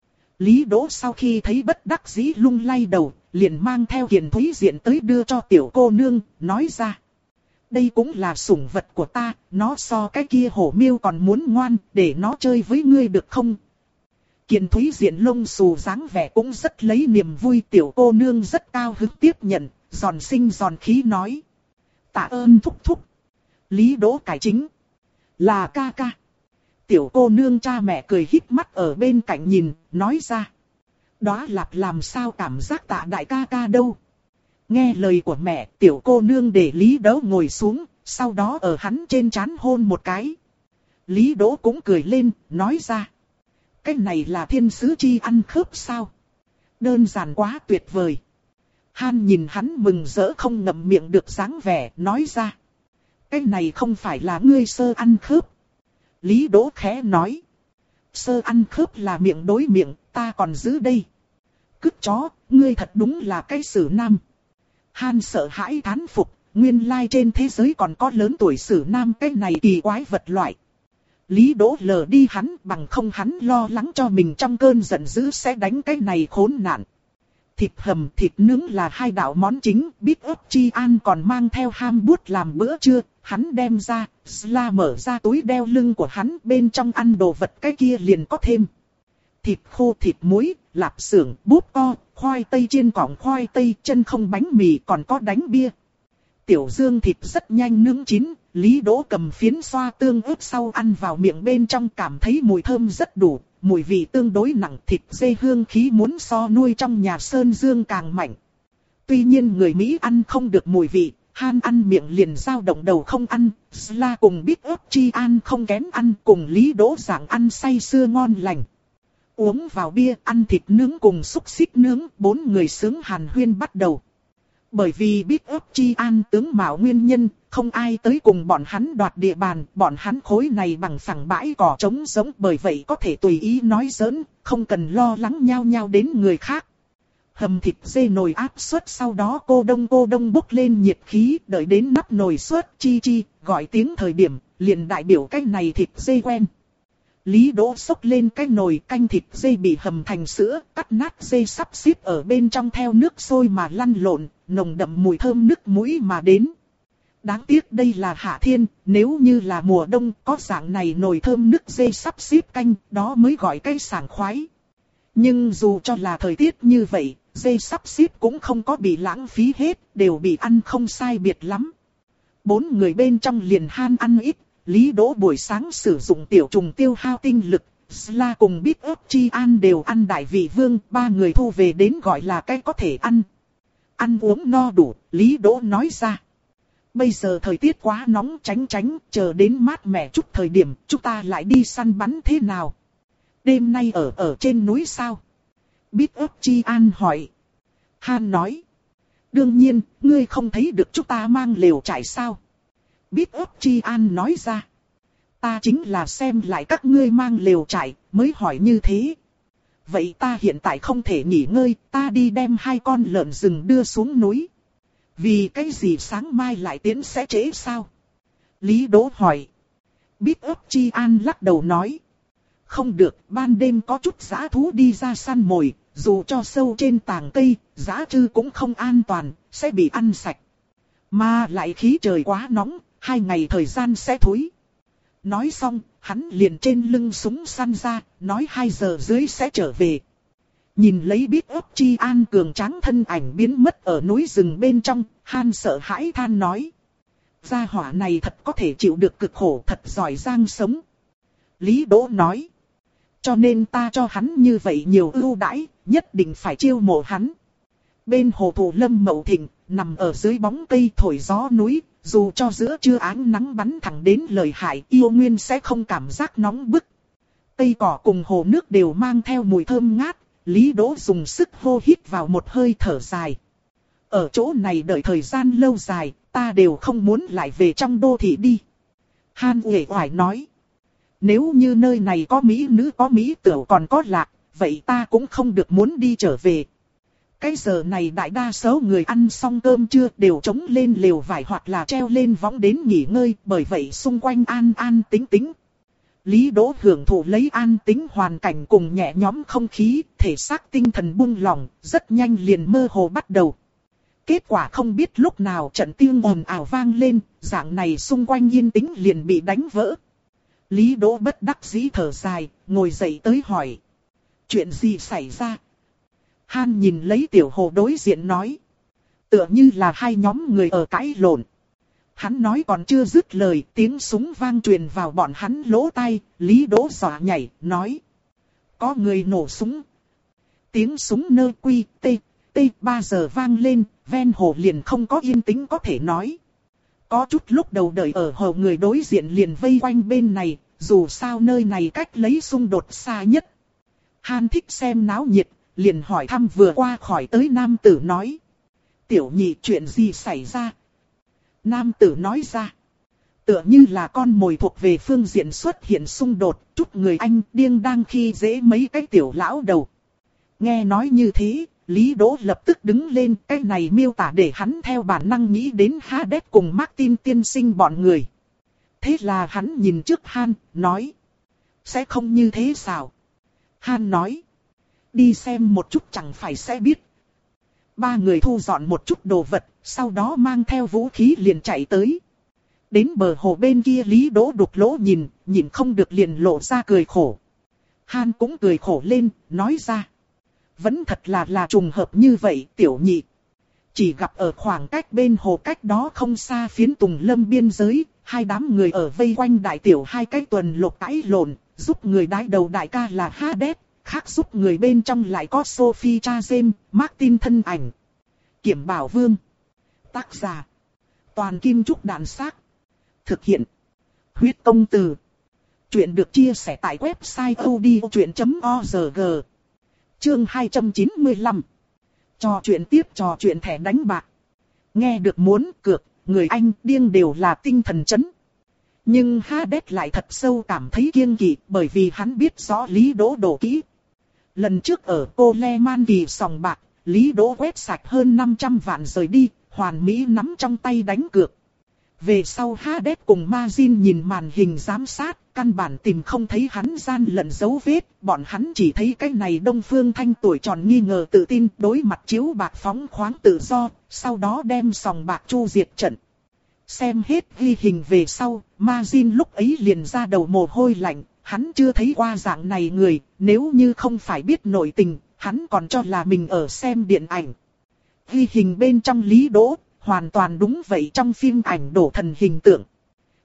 Lý Đỗ sau khi thấy bất đắc dĩ lung lay đầu, liền mang theo Hiền Thúy Diện tới đưa cho tiểu cô nương, nói ra. Đây cũng là sủng vật của ta, nó so cái kia hổ miêu còn muốn ngoan, để nó chơi với ngươi được không? Hiền Thúy Diện lông xù dáng vẻ cũng rất lấy niềm vui, tiểu cô nương rất cao hứng tiếp nhận, giòn xinh giòn khí nói. Tạ ơn thúc thúc. Lý Đỗ cải chính. Là ca ca. Tiểu cô nương cha mẹ cười híp mắt ở bên cạnh nhìn, nói ra. Đó là làm sao cảm giác tạ đại ca ca đâu. Nghe lời của mẹ, tiểu cô nương để Lý Đỗ ngồi xuống, sau đó ở hắn trên trán hôn một cái. Lý Đỗ cũng cười lên, nói ra. Cái này là thiên sứ chi ăn khớp sao? Đơn giản quá tuyệt vời. Han nhìn hắn mừng rỡ không ngậm miệng được dáng vẻ, nói ra. Cái này không phải là ngươi sơ ăn khớp. Lý Đỗ khẽ nói. Sơ ăn khớp là miệng đối miệng, ta còn giữ đây. Cứt chó, ngươi thật đúng là cái sử nam. Han sợ hãi thán phục, nguyên lai trên thế giới còn có lớn tuổi sử nam cái này kỳ quái vật loại. Lý Đỗ lờ đi hắn, bằng không hắn lo lắng cho mình trong cơn giận dữ sẽ đánh cái này khốn nạn. Thịt hầm thịt nướng là hai đạo món chính, Big Up Chi An còn mang theo ham bút làm bữa trưa, hắn đem ra, Sla mở ra túi đeo lưng của hắn, bên trong ăn đồ vật cái kia liền có thêm. Thịt khô thịt muối, lạp xưởng, bút co, khoai tây chiên cỏng khoai tây, chân không bánh mì còn có đánh bia. Tiểu dương thịt rất nhanh nướng chín, Lý Đỗ cầm phiến xoa tương ướp sau ăn vào miệng bên trong cảm thấy mùi thơm rất đủ, mùi vị tương đối nặng, thịt dê hương khí muốn so nuôi trong nhà Sơn Dương càng mạnh. Tuy nhiên người Mỹ ăn không được mùi vị, Han ăn miệng liền dao động đầu không ăn, Sla cùng Big Up Chi An không kén ăn, cùng Lý Đỗ dạng ăn say sưa ngon lành. Uống vào bia, ăn thịt nướng cùng xúc xích nướng, bốn người sướng hàn huyên bắt đầu. Bởi vì Big Up Chi An tướng mạo nguyên nhân, không ai tới cùng bọn hắn đoạt địa bàn, bọn hắn khối này bằng phẳng bãi cỏ trống giống, bởi vậy có thể tùy ý nói giỡn, không cần lo lắng nhao nhao đến người khác. Hầm thịt dê nồi áp suất, sau đó cô đông cô đông bốc lên nhiệt khí, đợi đến nắp nồi suất chi chi, gọi tiếng thời điểm, liền đại biểu cái này thịt dê quen. Lý Đỗ xốc lên cái nồi, canh thịt dê bị hầm thành sữa, cắt nát dê sắp xếp ở bên trong theo nước sôi mà lăn lộn, nồng đậm mùi thơm nước mũi mà đến. Đáng tiếc đây là hạ thiên, nếu như là mùa đông có dạng này nồi thơm nước dê sắp xếp canh, đó mới gọi cái sảng khoái. Nhưng dù cho là thời tiết như vậy, dê sắp xếp cũng không có bị lãng phí hết, đều bị ăn không sai biệt lắm. Bốn người bên trong liền Han ăn ít. Lý Đỗ buổi sáng sử dụng tiểu trùng tiêu hao tinh lực, Sla cùng Big Up Chi An đều ăn đại vị vương, ba người thu về đến gọi là cái có thể ăn. Ăn uống no đủ, Lý Đỗ nói ra. Bây giờ thời tiết quá nóng, tránh tránh, chờ đến mát mẻ chút thời điểm, chúng ta lại đi săn bắn thế nào? Đêm nay ở ở trên núi sao? Big Up Chi An hỏi. Han nói. Đương nhiên, ngươi không thấy được chúng ta mang lều trại sao? Big Up Chi An nói ra. Ta chính là xem lại các ngươi mang lều trại, mới hỏi như thế. Vậy ta hiện tại không thể nghỉ ngơi, ta đi đem hai con lợn rừng đưa xuống núi. Vì cái gì sáng mai lại tiến sẽ trễ sao? Lý Đỗ hỏi. Big Up Chi An lắc đầu nói. Không được, ban đêm có chút dã thú đi ra săn mồi, dù cho sâu trên tàng cây, dã trư cũng không an toàn, sẽ bị ăn sạch. Mà lại khí trời quá nóng, hai ngày thời gian sẽ thối. Nói xong, hắn liền trên lưng súng săn ra, nói hai giờ dưới sẽ trở về. Nhìn lấy Big Up Chi An cường tráng thân ảnh biến mất ở núi rừng bên trong, Han sợ hãi than nói. Gia hỏa này thật có thể chịu được cực khổ, thật giỏi giang sống. Lý Đỗ nói. Cho nên ta cho hắn như vậy nhiều ưu đãi, nhất định phải chiêu mộ hắn. Bên hồ thủ lâm mậu thịnh, nằm ở dưới bóng cây thổi gió núi, dù cho giữa trưa ánh nắng bắn thẳng đến lời hại, yêu nguyên sẽ không cảm giác nóng bức. Cây cỏ cùng hồ nước đều mang theo mùi thơm ngát, Lý Đỗ dùng sức hô hít vào một hơi thở dài. Ở chỗ này đợi thời gian lâu dài, ta đều không muốn lại về trong đô thị đi. Han uể oải nói. Nếu như nơi này có mỹ nữ có mỹ tửu còn có lạc, vậy ta cũng không được muốn đi trở về. Cái giờ này đại đa số người ăn xong cơm trưa đều trống lên lều vải hoặc là treo lên võng đến nghỉ ngơi, bởi vậy xung quanh an an tĩnh tĩnh. Lý Đỗ hưởng thụ lấy an tĩnh hoàn cảnh cùng nhẹ nhõm không khí, thể xác tinh thần buông lỏng, rất nhanh liền mơ hồ bắt đầu. Kết quả không biết lúc nào trận tiếng ồn ào vang lên, dạng này xung quanh yên tĩnh liền bị đánh vỡ. Lý Đỗ bất đắc dĩ thở dài, ngồi dậy tới hỏi. Chuyện gì xảy ra? Han nhìn lấy tiểu hồ đối diện nói. Tựa như là hai nhóm người ở cãi lộn. Hắn nói còn chưa dứt lời, tiếng súng vang truyền vào bọn hắn lỗ tai, Lý Đỗ dọa nhảy, nói. Có người nổ súng. Tiếng súng nơ quy, tê, tê, ba giờ vang lên, ven hồ liền không có yên tĩnh có thể nói. Có chút lúc đầu đợi ở hồ người đối diện liền vây quanh bên này, dù sao nơi này cách lấy xung đột xa nhất. Han thích xem náo nhiệt, liền hỏi thăm vừa qua khỏi tới nam tử nói. Tiểu nhị chuyện gì xảy ra? Nam tử nói ra. Tựa như là con mồi thuộc về phương diện xuất hiện xung đột, chút người anh điên đang khi dễ mấy cái tiểu lão đầu. Nghe nói như thế, Lý Đỗ lập tức đứng lên, cái này miêu tả để hắn theo bản năng nghĩ đến Hades cùng Martin tiên sinh bọn người. Thế là hắn nhìn trước Han, nói. Sẽ không như thế sao? Han nói. Đi xem một chút chẳng phải sẽ biết. Ba người thu dọn một chút đồ vật, sau đó mang theo vũ khí liền chạy tới. Đến bờ hồ bên kia Lý Đỗ đục lỗ nhìn, nhìn không được liền lộ ra cười khổ. Han cũng cười khổ lên, nói ra. Vẫn thật là là trùng hợp như vậy, tiểu nhị. Chỉ gặp ở khoảng cách bên hồ cách đó không xa phiến Tùng Lâm biên giới, hai đám người ở vây quanh đại tiểu hai cái tuần lục cãi lộn, giúp người đái đầu đại ca là Hades, khác giúp người bên trong lại có Sophie cha James, Martin thân ảnh. Kiểm Bảo Vương. Tác giả. Toàn Kim Trúc Đạn Xác. Thực hiện. Huyết Công Từ. Chuyện được chia sẻ tại website odchuyện chấm org. Chương hai trăm chín mươi lăm. Trò chuyện tiếp trò chuyện thẻ đánh bạc. Nghe được muốn cược, người Anh điên đều là tinh thần chấn. Nhưng Hades lại thật sâu cảm thấy kiêng kỵ bởi vì hắn biết rõ Lý Đỗ đổ kỹ. Lần trước ở Cô Le Man kỳ sòng bạc, Lý Đỗ quét sạch hơn năm trăm vạn rời đi, hoàn mỹ nắm trong tay đánh cược. Về sau Hades cùng Majin nhìn màn hình giám sát, căn bản tìm không thấy hắn gian lận dấu vết, bọn hắn chỉ thấy cái này Đông Phương Thanh tuổi tròn nghi ngờ tự tin đối mặt chiếu bạc phóng khoáng tự do, sau đó đem sòng bạc chu diệt trận. Xem hết ghi hình về sau, Majin lúc ấy liền ra đầu mồ hôi lạnh, hắn chưa thấy qua dạng này người, nếu như không phải biết nội tình, hắn còn cho là mình ở xem điện ảnh. Ghi hình bên trong Lý Đỗ, hoàn toàn đúng vậy trong phim ảnh đổ thần hình tượng.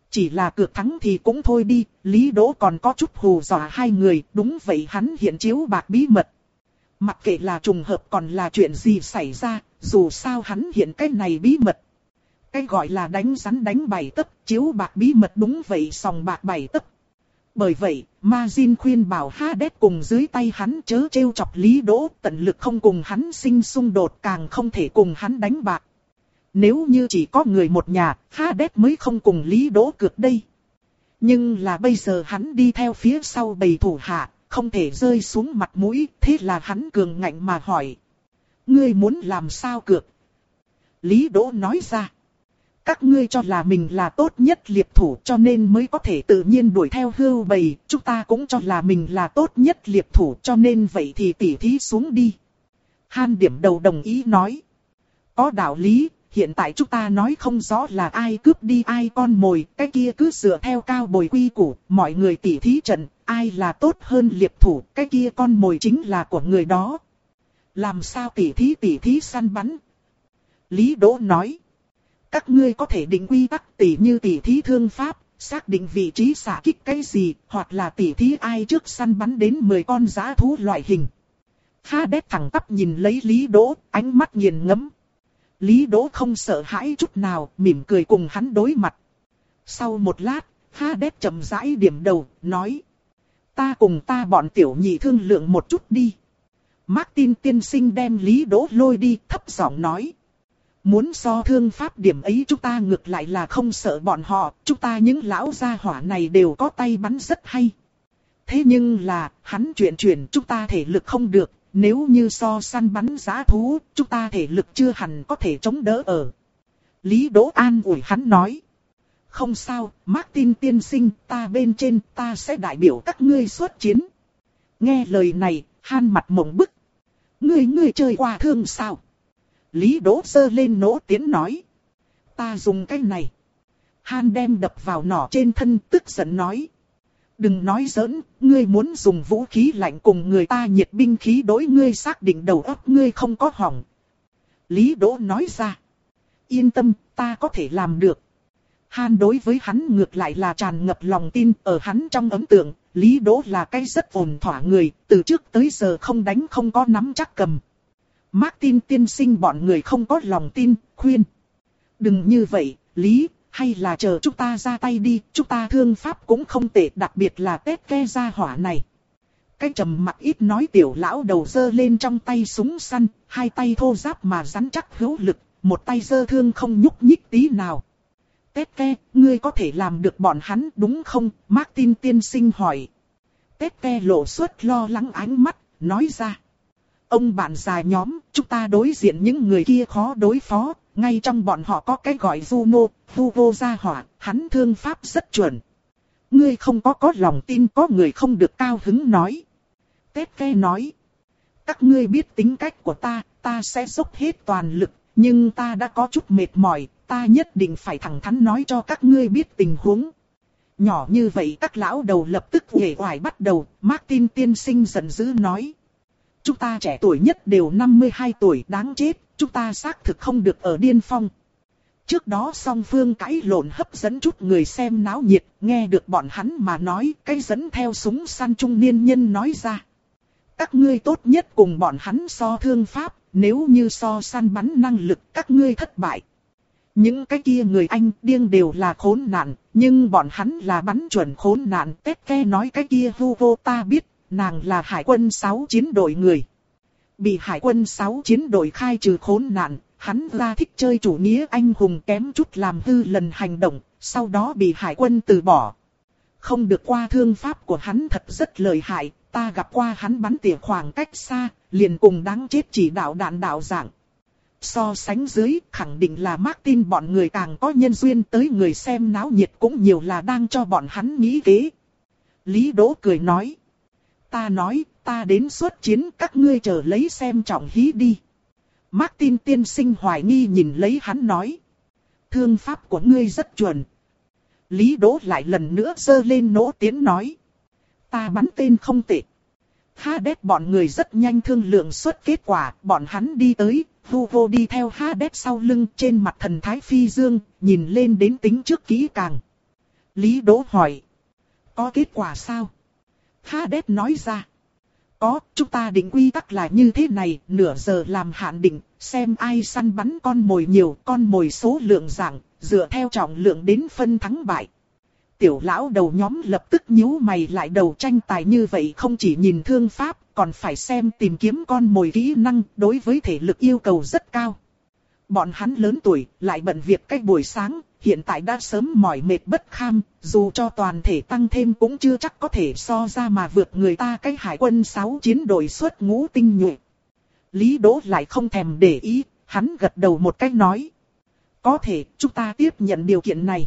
Chỉ là cược thắng thì cũng thôi đi, Lý Đỗ còn có chút hù dọa hai người, đúng vậy hắn hiện chiếu bạc bí mật. Mặc kệ là trùng hợp còn là chuyện gì xảy ra, dù sao hắn hiện cái này bí mật. Cái gọi là đánh rắn đánh bảy tấc, chiếu bạc bí mật đúng vậy sòng bạc bảy tấc. Bởi vậy, Ma Jin khuyên bảo Hades cùng dưới tay hắn chớ trêu chọc Lý Đỗ, tận lực không cùng hắn sinh xung đột, càng không thể cùng hắn đánh bạc. Nếu như chỉ có người một nhà, Hades mới không cùng Lý Đỗ cược đây. Nhưng là bây giờ hắn đi theo phía sau bầy thủ hạ, không thể rơi xuống mặt mũi, thế là hắn cường ngạnh mà hỏi. Ngươi muốn làm sao cược? Lý Đỗ nói ra. Các ngươi cho là mình là tốt nhất liệp thủ cho nên mới có thể tự nhiên đuổi theo hươu bầy, chúng ta cũng cho là mình là tốt nhất liệp thủ cho nên vậy thì tỉ thí xuống đi. Han điểm đầu đồng ý nói. Có đạo lý, hiện tại chúng ta nói không rõ là ai cướp đi ai con mồi, cái kia cứ dựa theo cao bồi quy củ, mọi người tỉ thí trận, ai là tốt hơn liệp thủ, cái kia con mồi chính là của người đó. Làm sao tỉ thí tỉ thí săn bắn? Lý Đỗ nói. Các ngươi có thể định quy tắc tỉ như tỉ thí thương pháp, xác định vị trí xạ kích cái gì, hoặc là tỉ thí ai trước săn bắn đến mười con dã thú loại hình. Hades thẳng tắp nhìn lấy Lý Đỗ, ánh mắt nghiền ngẫm. Lý Đỗ không sợ hãi chút nào, mỉm cười cùng hắn đối mặt. Sau một lát, Hades chậm rãi điểm đầu, nói. Ta cùng ta bọn tiểu nhị thương lượng một chút đi. Martin tiên sinh đem Lý Đỗ lôi đi, thấp giọng nói. Muốn so thương pháp điểm ấy chúng ta ngược lại là không sợ bọn họ, chúng ta những lão gia hỏa này đều có tay bắn rất hay. Thế nhưng là, hắn chuyển chuyển chúng ta thể lực không được, nếu như so săn bắn dã thú, chúng ta thể lực chưa hẳn có thể chống đỡ ở. Lý Đỗ an ủi hắn nói. Không sao, Martin tiên sinh, ta bên trên, ta sẽ đại biểu các ngươi xuất chiến. Nghe lời này, Han mặt mộng bức. Ngươi ngươi chơi qua thương sao? Lý Đỗ giơ lên nỗ tiến nói. Ta dùng cái này. Han đem đập vào nỏ trên thân tức giận nói. Đừng nói giỡn, ngươi muốn dùng vũ khí lạnh cùng người ta nhiệt binh khí đối ngươi xác định đầu óc ngươi không có hỏng. Lý Đỗ nói ra. Yên tâm, ta có thể làm được. Han đối với hắn ngược lại là tràn ngập lòng tin, ở hắn trong ấn tượng, Lý Đỗ là cái rất ổn thỏa người, từ trước tới giờ không đánh không có nắm chắc cầm. Martin tiên sinh bọn người không có lòng tin, khuyên. Đừng như vậy, Lý, hay là chờ chúng ta ra tay đi, chúng ta thương pháp cũng không tệ, đặc biệt là tét ke ra hỏa này. Cái trầm mặc ít nói tiểu lão đầu giơ lên trong tay súng săn, hai tay thô ráp mà rắn chắc hữu lực, một tay giơ thương không nhúc nhích tí nào. Tét ke, ngươi có thể làm được bọn hắn đúng không? Martin tiên sinh hỏi. Tét ke lộ suốt lo lắng ánh mắt, nói ra. Ông bạn già nhóm, chúng ta đối diện những người kia khó đối phó, ngay trong bọn họ có cái gọi Juno, Hugo gia hỏa, hắn thương pháp rất chuẩn. Ngươi không có có lòng tin có người không được cao hứng nói. Tét ke nói. Các ngươi biết tính cách của ta, ta sẽ dốc hết toàn lực, nhưng ta đã có chút mệt mỏi, ta nhất định phải thẳng thắn nói cho các ngươi biết tình huống. Nhỏ như vậy các lão đầu lập tức uể oải bắt đầu, Martin tiên sinh giận dữ nói. Chúng ta trẻ tuổi nhất đều năm mươi hai tuổi đáng chết, chúng ta xác thực không được ở điên phong. Trước đó song phương cãi lộn hấp dẫn chút người xem náo nhiệt, nghe được bọn hắn mà nói, cái dẫn theo súng săn trung niên nhân nói ra. Các ngươi tốt nhất cùng bọn hắn so thương pháp, nếu như so săn bắn năng lực các ngươi thất bại. Những cái kia người Anh điên đều là khốn nạn, nhưng bọn hắn là bắn chuẩn khốn nạn. Tét ke nói cái kia Hugo ta biết, nàng là hải quân sáu chiến đội người. Bị hải quân sáu chiến đội khai trừ khốn nạn, hắn ra thích chơi chủ nghĩa anh hùng kém chút làm hư lần hành động, sau đó bị hải quân từ bỏ. Không được qua thương pháp của hắn thật rất lợi hại, ta gặp qua hắn bắn tỉa khoảng cách xa, liền cùng đáng chết chỉ đạo đạn đạo dạng. So sánh dưới, khẳng định là Martin bọn người càng có nhân duyên tới người xem náo nhiệt cũng nhiều là đang cho bọn hắn nghĩ kế. Lý Đỗ cười nói. Ta nói, ta đến xuất chiến các ngươi chờ lấy xem trọng hí đi. Martin tiên sinh hoài nghi nhìn lấy hắn nói. Thương pháp của ngươi rất chuẩn. Lý Đỗ lại lần nữa giơ lên nỗ tiến nói. Ta bắn tên không tệ. Hades bọn người rất nhanh thương lượng xuất kết quả, bọn hắn đi tới, Hugo đi theo Hades sau lưng trên mặt thần thái phi dương, nhìn lên đến tính trước kỹ càng. Lý Đỗ hỏi. Có kết quả sao? Hades nói ra. Có, chúng ta định quy tắc là như thế này, nửa giờ làm hạn định, xem ai săn bắn con mồi nhiều, con mồi số lượng giảm, dựa theo trọng lượng đến phân thắng bại. Tiểu lão đầu nhóm lập tức nhíu mày lại, đầu tranh tài như vậy không chỉ nhìn thương pháp, còn phải xem tìm kiếm con mồi kỹ năng, đối với thể lực yêu cầu rất cao. Bọn hắn lớn tuổi, lại bận việc cách buổi sáng, hiện tại đã sớm mỏi mệt bất kham, dù cho toàn thể tăng thêm cũng chưa chắc có thể so ra mà vượt người ta cái hải quân sáu chiến đội xuất ngũ tinh nhuệ. Lý Đỗ lại không thèm để ý, hắn gật đầu một cách nói. Có thể, chúng ta tiếp nhận điều kiện này.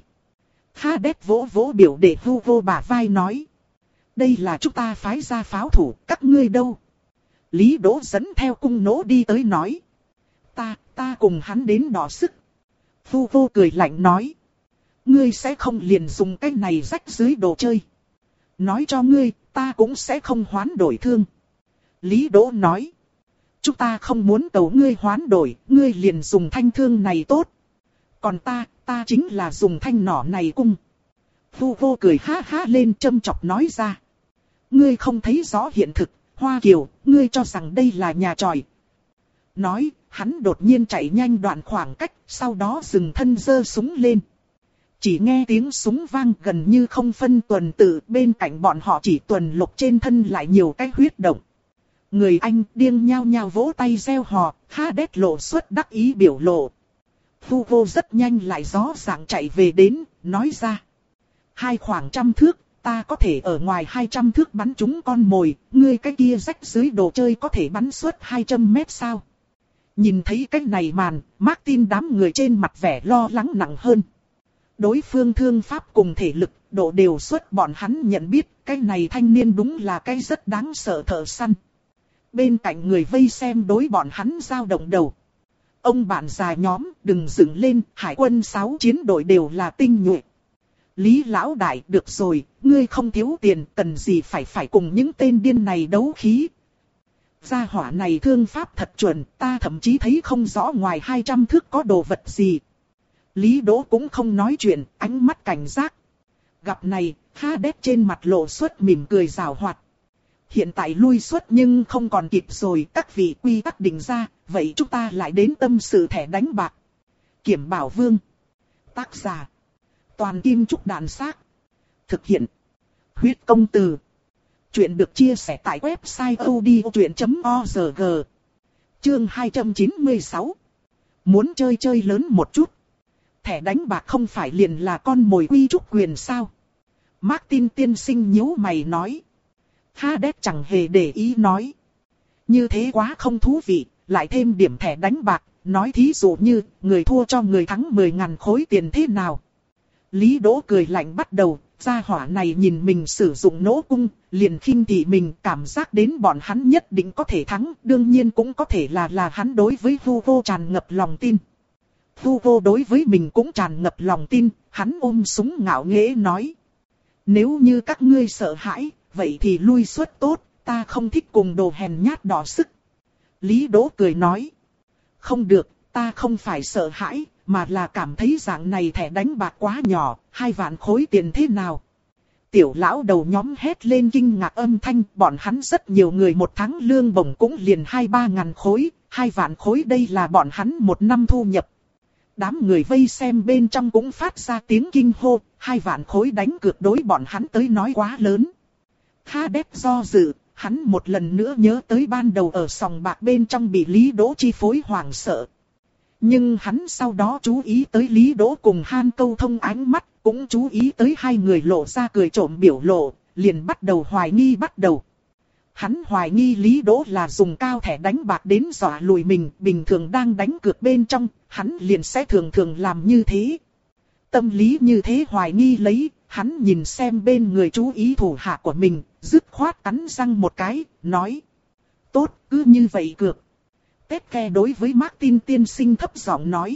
Hades vỗ vỗ biểu để Hugo bả vai nói. Đây là chúng ta phái ra pháo thủ, các ngươi đâu? Lý Đỗ dẫn theo cung nỗ đi tới nói. Ta, ta cùng hắn đến đọ sức. Hugo cười lạnh nói. Ngươi sẽ không liền dùng cái này rách dưới đồ chơi. Nói cho ngươi, ta cũng sẽ không hoán đổi thương. Lý Đỗ nói. Chúng ta không muốn cầu ngươi hoán đổi, ngươi liền dùng thanh thương này tốt. Còn ta, ta chính là dùng thanh nỏ này cung. Hugo cười ha ha lên châm chọc nói ra. Ngươi không thấy rõ hiện thực, Hoa Kiều, ngươi cho rằng đây là nhà tròi. Nói, hắn đột nhiên chạy nhanh đoạn khoảng cách, sau đó dừng thân giơ súng lên. Chỉ nghe tiếng súng vang gần như không phân tuần tự, bên cạnh bọn họ chỉ tuần lục trên thân lại nhiều cái huyết động. Người Anh điên nhao nhao vỗ tay reo hò, Hades lộ xuất đắc ý biểu lộ. Hugo rất nhanh lại rõ ràng chạy về đến, nói ra. Hai khoảng trăm thước, ta có thể ở ngoài hai trăm thước bắn trúng con mồi, ngươi cái kia rách dưới đồ chơi có thể bắn suốt hai trăm mét sao? Nhìn thấy cái này màn, Martin đám người trên mặt vẻ lo lắng nặng hơn. Đối phương thương pháp cùng thể lực, độ đều suất bọn hắn nhận biết, cái này thanh niên đúng là cái rất đáng sợ thợ săn. Bên cạnh người vây xem đối bọn hắn dao động đầu. Ông bạn già nhóm, đừng dựng lên, hải quân sáu chiến đội đều là tinh nhuệ. Lý lão đại, được rồi, ngươi không thiếu tiền, cần gì phải phải cùng những tên điên này đấu khí. Gia hỏa này thương pháp thật chuẩn, ta thậm chí thấy không rõ ngoài hai trăm thước có đồ vật gì. Lý Đỗ cũng không nói chuyện, ánh mắt cảnh giác. Gặp này, Hades trên mặt lộ xuất mỉm cười rào hoạt. Hiện tại lui xuất nhưng không còn kịp rồi, các vị quy tắc định ra, vậy chúng ta lại đến tâm sự thẻ đánh bạc. Kiểm Bảo Vương. Tác giả. Toàn Kim Trúc Đàn Xác. Thực hiện. Huyết Công Từ. Chuyện được chia sẻ tại website odchuyện chấm org. Chương hai trăm chín mươi sáu. Muốn chơi chơi lớn một chút. Thẻ đánh bạc không phải liền là con mồi quy trúc quyền sao? Martin tiên sinh nhíu mày nói. Hades chẳng hề để ý nói. Như thế quá không thú vị, lại thêm điểm thẻ đánh bạc, nói thí dụ như, người thua cho người thắng mười ngàn khối tiền thế nào. Lý Đỗ cười lạnh bắt đầu, gia hỏa này nhìn mình sử dụng nỗ cung, liền khinh thị mình cảm giác đến bọn hắn nhất định có thể thắng, đương nhiên cũng có thể là là hắn đối với Hugo tràn ngập lòng tin. Hugo đối với mình cũng tràn ngập lòng tin, hắn ôm súng ngạo nghễ nói. Nếu như các ngươi sợ hãi, vậy thì lui xuất tốt, ta không thích cùng đồ hèn nhát đỏ sức. Lý Đỗ cười nói. Không được, ta không phải sợ hãi, mà là cảm thấy dạng này thẻ đánh bạc quá nhỏ, hai vạn khối tiền thế nào. Tiểu lão đầu nhóm hét lên kinh ngạc âm thanh, bọn hắn rất nhiều người một tháng lương bổng cũng liền hai ba ngàn khối, hai vạn khối đây là bọn hắn một năm thu nhập. Đám người vây xem bên trong cũng phát ra tiếng kinh hô, hai vạn khối đánh cược đối bọn hắn tới nói quá lớn. Hades do dự, hắn một lần nữa nhớ tới ban đầu ở sòng bạc bên trong bị Lý Đỗ chi phối hoảng sợ. Nhưng hắn sau đó chú ý tới Lý Đỗ cùng Han câu thông ánh mắt, cũng chú ý tới hai người lộ ra cười trộm biểu lộ, liền bắt đầu hoài nghi bắt đầu. Hắn hoài nghi Lý Đỗ là dùng cao thẻ đánh bạc đến dọa lùi mình, bình thường đang đánh cược bên trong, hắn liền sẽ thường thường làm như thế. Tâm lý như thế hoài nghi lấy, hắn nhìn xem bên người chú ý thủ hạ của mình, dứt khoát cắn răng một cái, nói. Tốt, cứ như vậy cược. Tết ke đối với Martin tiên sinh thấp giọng nói.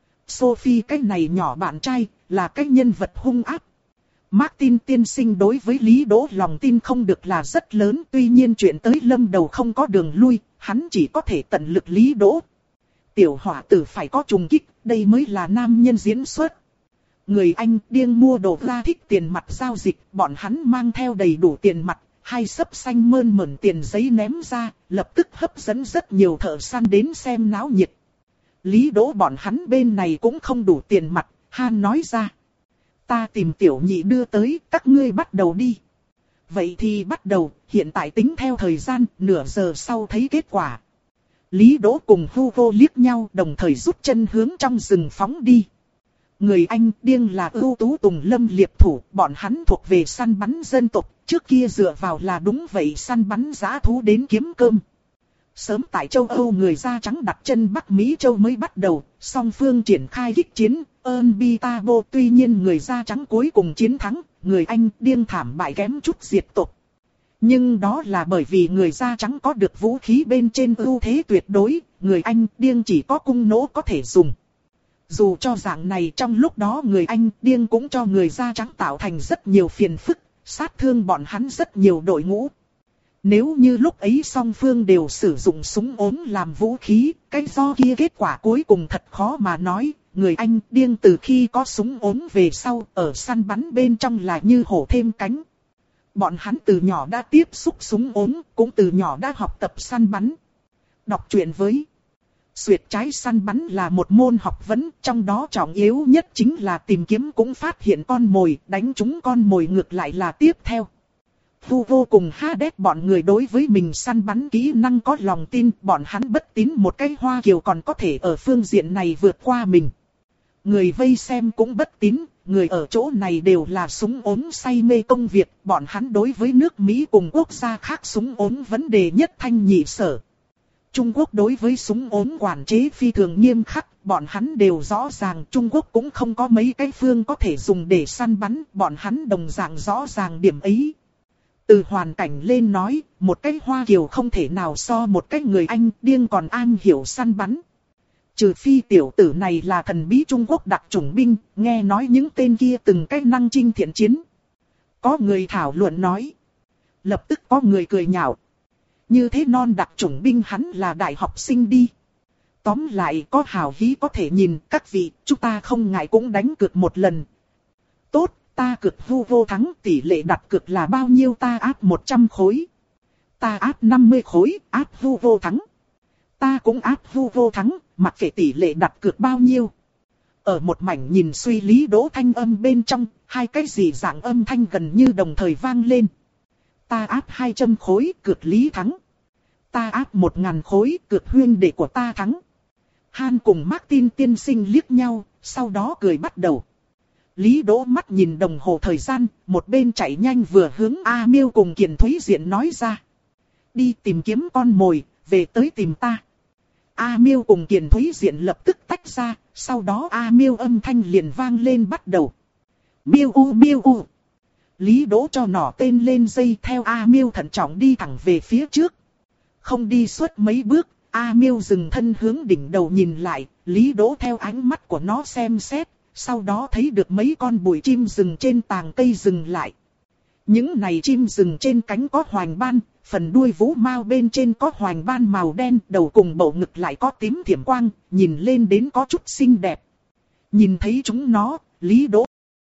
Sophie cái này nhỏ bạn trai, là cái nhân vật hung ác. Martin tiên sinh đối với Lý Đỗ lòng tin không được là rất lớn, tuy nhiên chuyện tới lâm đầu không có đường lui, hắn chỉ có thể tận lực Lý Đỗ. Tiểu hỏa tử phải có trùng kích, đây mới là nam nhân diễn xuất. Người Anh điên mua đồ ra thích tiền mặt giao dịch, bọn hắn mang theo đầy đủ tiền mặt, hai xấp xanh mơn mởn tiền giấy ném ra, lập tức hấp dẫn rất nhiều thợ săn đến xem náo nhiệt. Lý Đỗ bọn hắn bên này cũng không đủ tiền mặt, Han nói ra. Ta tìm tiểu nhị đưa tới, các ngươi bắt đầu đi. Vậy thì bắt đầu, hiện tại tính theo thời gian, nửa giờ sau thấy kết quả. Lý Đỗ cùng Hugo liếc nhau đồng thời rút chân hướng trong rừng phóng đi. Người Anh điên là ưu tú tùng lâm liệp thủ, bọn hắn thuộc về săn bắn dân tộc, trước kia dựa vào là đúng vậy săn bắn dã thú đến kiếm cơm. Sớm tại châu Âu người da trắng đặt chân Bắc Mỹ châu mới bắt đầu, song phương triển khai kích chiến, ơn Bitabo tuy nhiên người da trắng cuối cùng chiến thắng, người Anh điên thảm bại kém chút diệt tộc. Nhưng đó là bởi vì người da trắng có được vũ khí bên trên ưu thế tuyệt đối, người Anh điên chỉ có cung nỗ có thể dùng. Dù cho dạng này trong lúc đó người Anh điên cũng cho người da trắng tạo thành rất nhiều phiền phức, sát thương bọn hắn rất nhiều đội ngũ. Nếu như lúc ấy song phương đều sử dụng súng ốm làm vũ khí, cái do kia kết quả cuối cùng thật khó mà nói. Người Anh điên từ khi có súng ốm về sau, ở săn bắn bên trong là như hổ thêm cánh. Bọn hắn từ nhỏ đã tiếp xúc súng ốm, cũng từ nhỏ đã học tập săn bắn. Đọc truyện với Xuyệt trái săn bắn là một môn học vấn, trong đó trọng yếu nhất chính là tìm kiếm cũng phát hiện con mồi, đánh trúng con mồi ngược lại là tiếp theo. Hugo cùng Hades bọn người đối với mình săn bắn kỹ năng có lòng tin, bọn hắn bất tín một cái Hoa Kiều còn có thể ở phương diện này vượt qua mình. Người vây xem cũng bất tín, người ở chỗ này đều là súng ốm say mê công việc, bọn hắn đối với nước Mỹ cùng quốc gia khác súng ốm vấn đề nhất thanh nhị sở. Trung Quốc đối với súng ốm quản chế phi thường nghiêm khắc, bọn hắn đều rõ ràng Trung Quốc cũng không có mấy cái phương có thể dùng để săn bắn, bọn hắn đồng dạng rõ ràng điểm ấy. Từ hoàn cảnh lên nói, một cái Hoa Kiều không thể nào so một cái người Anh điên còn an hiểu săn bắn. Trừ phi tiểu tử này là thần bí Trung Quốc đặc chủng binh, nghe nói những tên kia từng cái năng chinh thiện chiến. Có người thảo luận nói. Lập tức có người cười nhạo. Như thế non đặc chủng binh hắn là đại học sinh đi. Tóm lại có hào hí có thể nhìn các vị, chúng ta không ngại cũng đánh cược một lần. Tốt, ta cược Hugo thắng, tỷ lệ đặt cược là bao nhiêu? Ta áp một trăm khối. Ta áp năm mươi khối, áp Hugo thắng. Ta cũng áp Hugo thắng, mặc kệ tỷ lệ đặt cược bao nhiêu. Ở một mảnh nhìn suy Lý Đỗ thanh âm bên trong, hai cái gì dạng âm thanh gần như đồng thời vang lên. Ta áp hai trăm khối, cược Lý thắng. Ta áp một ngàn khối, cược huyên đệ của ta thắng. Han cùng Martin tiên sinh liếc nhau, sau đó cười bắt đầu. Lý Đỗ mắt nhìn đồng hồ thời gian, một bên chạy nhanh vừa hướng A Miêu cùng Kiền Thúy Diện nói ra. Đi tìm kiếm con mồi, về tới tìm ta. A Miêu cùng Kiền Thúy Diện lập tức tách ra, sau đó A Miêu âm thanh liền vang lên bắt đầu. Miêu u miêu u. Lý Đỗ cho nỏ tên lên dây theo A Miêu thận trọng đi thẳng về phía trước. Không đi suốt mấy bước, A Miêu dừng thân hướng đỉnh đầu nhìn lại, Lý Đỗ theo ánh mắt của nó xem xét, sau đó thấy được mấy con bụi chim rừng trên tàng cây dừng lại. Những này chim rừng trên cánh có hoành ban, phần đuôi vũ mao bên trên có hoành ban màu đen, đầu cùng bầu ngực lại có tím thiểm quang, nhìn lên đến có chút xinh đẹp. Nhìn thấy chúng nó, Lý Đỗ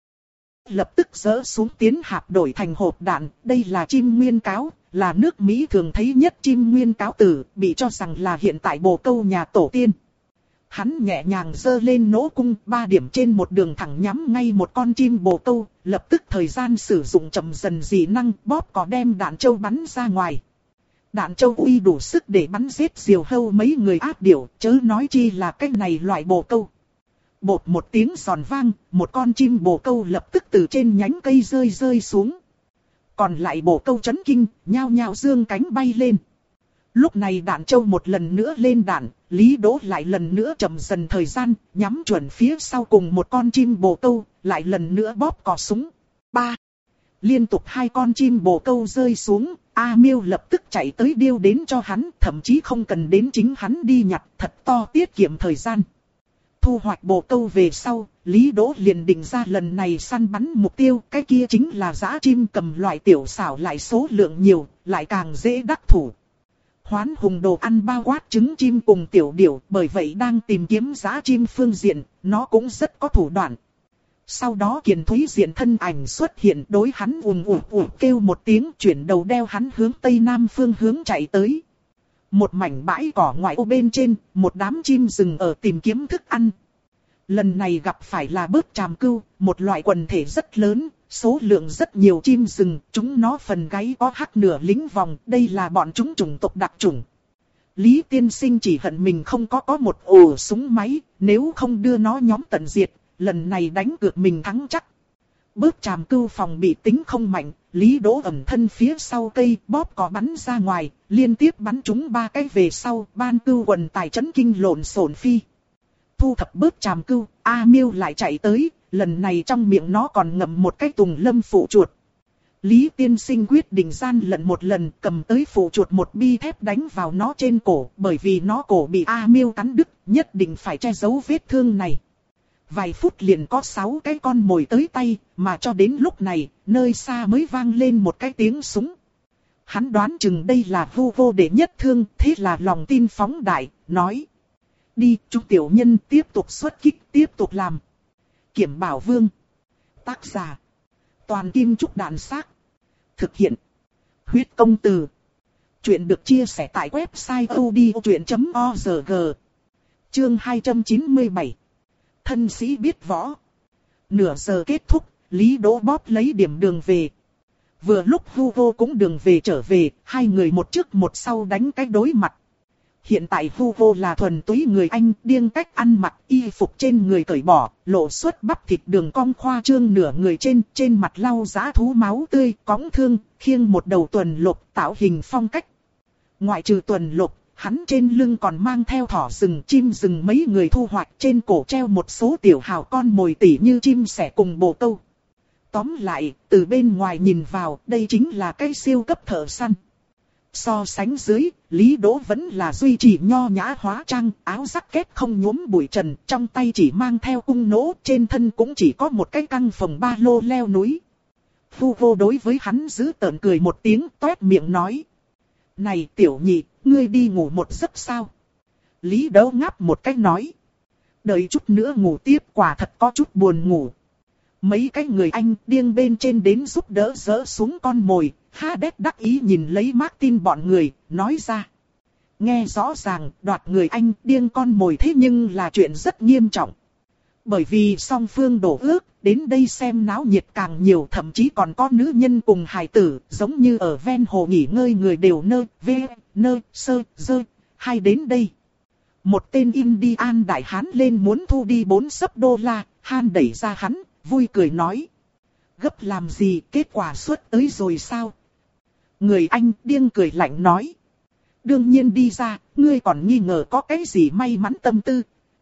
lập tức giơ xuống tiến hạp đổi thành hộp đạn, đây là chim nguyên cáo, là nước Mỹ thường thấy nhất chim nguyên cáo tử, bị cho rằng là hiện tại bồ câu nhà tổ tiên. Hắn nhẹ nhàng giơ lên nỗ cung, ba điểm trên một đường thẳng nhắm ngay một con chim bồ câu, lập tức thời gian sử dụng chậm dần dị năng, bóp cò đem đạn châu bắn ra ngoài. Đạn châu uy đủ sức để bắn giết diều hâu mấy người ác điểu, chớ nói chi là cái này loại bồ câu. Bột một tiếng giòn vang, một con chim bồ câu lập tức từ trên nhánh cây rơi rơi xuống. Còn lại bồ câu chấn kinh, nhao nhao dương cánh bay lên. Lúc này đạn châu một lần nữa lên đạn, Lý Đỗ lại lần nữa chậm dần thời gian, nhắm chuẩn phía sau cùng một con chim bồ câu, lại lần nữa bóp cò súng. Ba. Liên tục hai con chim bồ câu rơi xuống, A Miêu lập tức chạy tới điêu đến cho hắn, thậm chí không cần đến chính hắn đi nhặt, thật to tiết kiệm thời gian. Thu hoạch bồ câu về sau, Lý Đỗ liền định ra lần này săn bắn mục tiêu, cái kia chính là dã chim cầm loại tiểu xảo lại số lượng nhiều, lại càng dễ đắc thủ. Hoán hùng đồ ăn bao quát trứng chim cùng tiểu điểu, bởi vậy đang tìm kiếm dã chim phương diện, nó cũng rất có thủ đoạn. Sau đó Kiền Thúy Diện thân ảnh xuất hiện, đối hắn ùm ùm ùm kêu một tiếng, chuyển đầu đeo hắn hướng tây nam phương hướng chạy tới. Một mảnh bãi cỏ ngoại ô bên trên, một đám chim rừng ở tìm kiếm thức ăn. Lần này gặp phải là bớt tràm cưu, một loại quần thể rất lớn, số lượng rất nhiều chim rừng, chúng nó phần gáy có hắc nửa lính vòng, đây là bọn chúng chủng tộc đặc chủng. Lý tiên sinh chỉ hận mình không có có một ổ súng máy, nếu không đưa nó nhóm tận diệt, lần này đánh cược mình thắng chắc. Bớt tràm cưu phòng bị tính không mạnh, Lý Đỗ ẩn thân phía sau cây, bóp cò bắn ra ngoài, liên tiếp bắn trúng ba cái về sau, ban cưu quần tài chấn kinh lộn xộn phi. Thu thập bớt tràm cưu, A Miêu lại chạy tới, lần này trong miệng nó còn ngậm một cái tùng lâm phụ chuột. Lý tiên sinh quyết định gian lận một lần, cầm tới phụ chuột một bi thép đánh vào nó trên cổ, bởi vì nó cổ bị A Miêu cắn đứt, nhất định phải che giấu vết thương này. Vài phút liền có sáu cái con mồi tới tay, mà cho đến lúc này, nơi xa mới vang lên một cái tiếng súng. Hắn đoán chừng đây là Vu Vô đệ nhất thương, thế là lòng tin phóng đại, nói. Đi, chúng tiểu nhân tiếp tục xuất kích, tiếp tục làm. Kiểm Bảo Vương. Tác giả. Toàn Kim Trúc Đàn Xác. Thực hiện. Huyết Công Từ. Chuyện được chia sẻ tại website odchuyện chấm org. Chương hai trăm chín mươi bảy. Thân sĩ biết võ. Nửa giờ kết thúc, Lý Đỗ bóp lấy điểm đường về. Vừa lúc Hugo cũng đường về trở về, hai người một trước một sau đánh cái đối mặt. Hiện tại Hugo là thuần túy người Anh, điên cách ăn mặc, y phục trên người cởi bỏ, lộ xuất bắp thịt đường cong khoa trương nửa người trên, trên mặt lau dã thú máu tươi, cõng thương, khiêng một đầu tuần lục, tạo hình phong cách. Ngoại trừ tuần lục, hắn trên lưng còn mang theo thỏ rừng, chim rừng mấy người thu hoạch, trên cổ treo một số tiểu hào con mồi tỉ như chim sẻ cùng bồ câu. Tóm lại, từ bên ngoài nhìn vào, đây chính là cái siêu cấp thợ săn. So sánh dưới, Lý Đỗ vẫn là duy trì nho nhã hóa trang, áo jacket không nhuốm bụi trần, trong tay chỉ mang theo cung nỗ, trên thân cũng chỉ có một cái căng phòng ba lô leo núi. Phu vô đối với hắn giữ tợn cười một tiếng, toét miệng nói. Này tiểu nhị, ngươi đi ngủ một giấc sao? Lý Đỗ ngáp một cái nói. Đợi chút nữa ngủ tiếp, quả thật có chút buồn ngủ. Mấy cái người Anh điên bên trên đến giúp đỡ dỡ xuống con mồi. Hades đắc ý nhìn lấy Martin bọn người, nói ra. Nghe rõ ràng, đoạt người Anh điên con mồi thế nhưng là chuyện rất nghiêm trọng. Bởi vì song phương đổ ước, đến đây xem náo nhiệt càng nhiều, thậm chí còn có nữ nhân cùng hài tử, giống như ở ven hồ nghỉ ngơi người đều nơ, vê, nơ, sơ, dơ, hay đến đây. Một tên Indian đại hán lên muốn thu đi bốn sấp đô la, Han đẩy ra hắn, vui cười nói. Gấp làm gì, kết quả xuất tới rồi sao? Người Anh điên cười lạnh nói. Đương nhiên đi ra, ngươi còn nghi ngờ có cái gì may mắn tâm tư.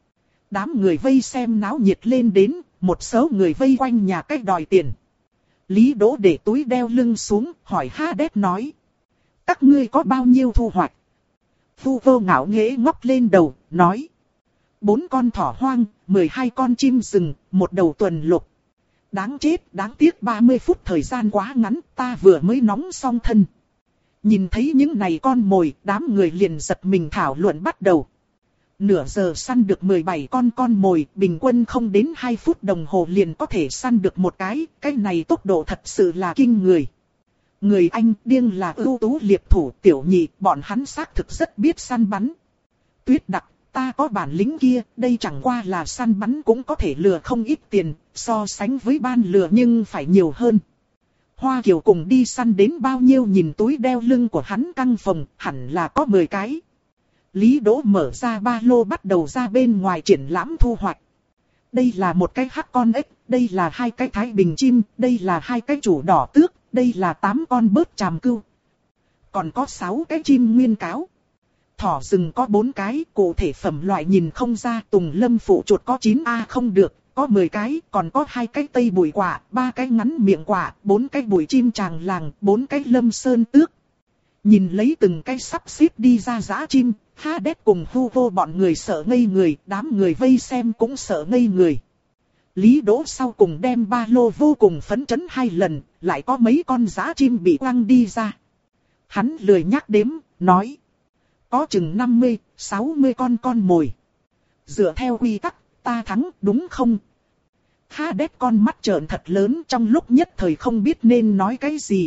Đám người vây xem náo nhiệt lên đến, một số người vây quanh nhà cách đòi tiền. Lý Đỗ để túi đeo lưng xuống, hỏi Hades nói. Các ngươi có bao nhiêu thu hoạch? Phu vô ngạo nghễ ngóc lên đầu, nói. Bốn con thỏ hoang, mười hai con chim rừng, một đầu tuần lục. Đáng chết, đáng tiếc ba mươi phút thời gian quá ngắn, ta vừa mới nóng xong thân. Nhìn thấy những này con mồi, đám người liền giật mình thảo luận bắt đầu. Nửa giờ săn được mười bảy con con mồi, bình quân không đến hai phút đồng hồ liền có thể săn được một cái, cái này tốc độ thật sự là kinh người. Người Anh điên là ưu tú liệp thủ, tiểu nhị, bọn hắn xác thực rất biết săn bắn. Tuyết Đặc, ta có bản lĩnh kia, đây chẳng qua là săn bắn cũng có thể lừa không ít tiền, so sánh với ban lừa nhưng phải nhiều hơn. Hoa Kiều cùng đi săn đến bao nhiêu, nhìn túi đeo lưng của hắn căng phồng, hẳn là có mười cái. Lý Đỗ mở ra ba lô bắt đầu ra bên ngoài triển lãm thu hoạch. Đây là một cái hắc con ếch, đây là hai cái thái bình chim, đây là hai cái chủ đỏ tước, đây là tám con bớt tràm cưu. Còn có sáu cái chim nguyên cáo. Thỏ rừng có bốn cái, cụ thể phẩm loại nhìn không ra, tùng lâm phụ chuột có chín A không được, có mười cái, còn có hai cái tây bụi quả, ba cái ngắn miệng quả, bốn cái bụi chim tràng làng, bốn cái lâm sơn tước. Nhìn lấy từng cái sắp xếp đi ra dã chim, Hades cùng Hugo bọn người sợ ngây người, đám người vây xem cũng sợ ngây người. Lý Đỗ sau cùng đem ba lô vô cùng phấn chấn hai lần, lại có mấy con dã chim bị quăng đi ra. Hắn lười nhắc đếm, nói. Có chừng năm mươi, sáu mươi con con mồi. Dựa theo quy tắc, ta thắng đúng không? Hades con mắt trợn thật lớn, trong lúc nhất thời không biết nên nói cái gì.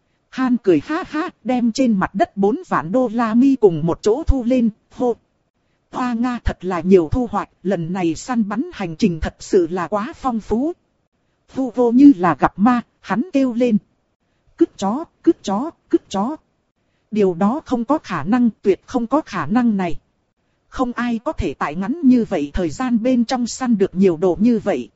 Han cười ha ha, đem trên mặt đất bốn vạn đô la mi cùng một chỗ thu lên, hô. Hoa Nga thật là nhiều thu hoạch, lần này săn bắn hành trình thật sự là quá phong phú. Vu vô như là gặp ma, hắn kêu lên. Cứt chó, cứt chó, cứt chó. Điều đó không có khả năng, tuyệt không có khả năng này. Không ai có thể tại ngắn như vậy thời gian bên trong săn được nhiều đồ như vậy.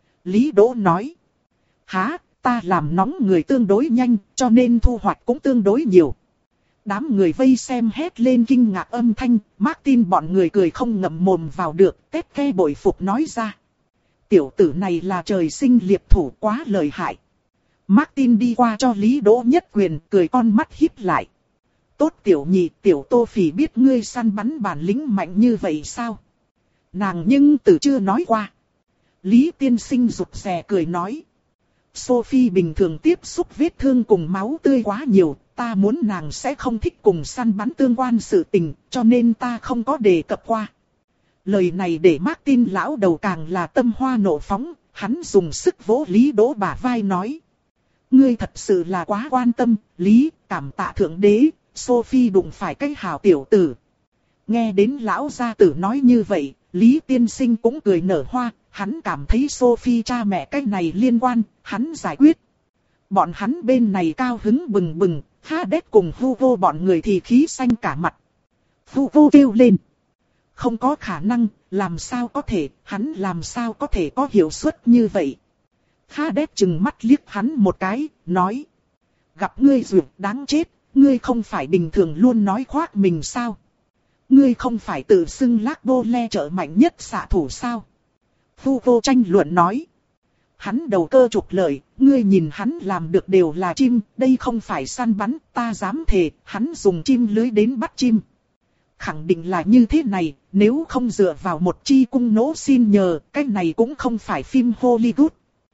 Lý Đỗ nói. Hả, ta làm nóng người tương đối nhanh, cho nên thu hoạch cũng tương đối nhiều. Đám người vây xem hét lên kinh ngạc âm thanh, Martin bọn người cười không ngậm mồm vào được, tét ke bội phục nói ra. Tiểu tử này là trời sinh liệp thủ quá lợi hại. Martin đi qua cho Lý Đỗ nhất quyền, cười con mắt híp lại. Tốt tiểu nhị, tiểu Tô Phỉ biết ngươi săn bắn bản lĩnh mạnh như vậy sao? Nàng nhưng từ chưa nói qua. Lý tiên sinh rụt rè cười nói. Sophie bình thường tiếp xúc vết thương cùng máu tươi quá nhiều, ta muốn nàng sẽ không thích cùng săn bắn tương quan sự tình, cho nên ta không có đề cập qua. Lời này để Martin lão đầu càng là tâm hoa nộ phóng, hắn dùng sức vỗ Lý Đỗ bả vai nói. Ngươi thật sự là quá quan tâm, Lý, cảm tạ thượng đế, Sophie đụng phải cái hảo tiểu tử. Nghe đến lão gia tử nói như vậy, Lý tiên sinh cũng cười nở hoa, hắn cảm thấy Sophie cha mẹ cái này liên quan, hắn giải quyết. Bọn hắn bên này cao hứng bừng bừng, Hades cùng Hugo bọn người thì khí xanh cả mặt. Hugo kêu lên. Không có khả năng, làm sao có thể, hắn làm sao có thể có hiệu suất như vậy. Hades chừng mắt liếc hắn một cái, nói. Gặp ngươi duyệt đáng chết, ngươi không phải bình thường luôn nói khoác mình sao? Ngươi không phải tự xưng Lác Bô Le trợ mạnh nhất xạ thủ sao? Hugo tranh luận nói. Hắn đầu cơ trục lợi, ngươi nhìn hắn làm được đều là chim, đây không phải săn bắn, ta dám thề, hắn dùng chim lưới đến bắt chim. Khẳng định là như thế này, nếu không dựa vào một chi cung nỗ xin nhờ, cái này cũng không phải phim Hollywood.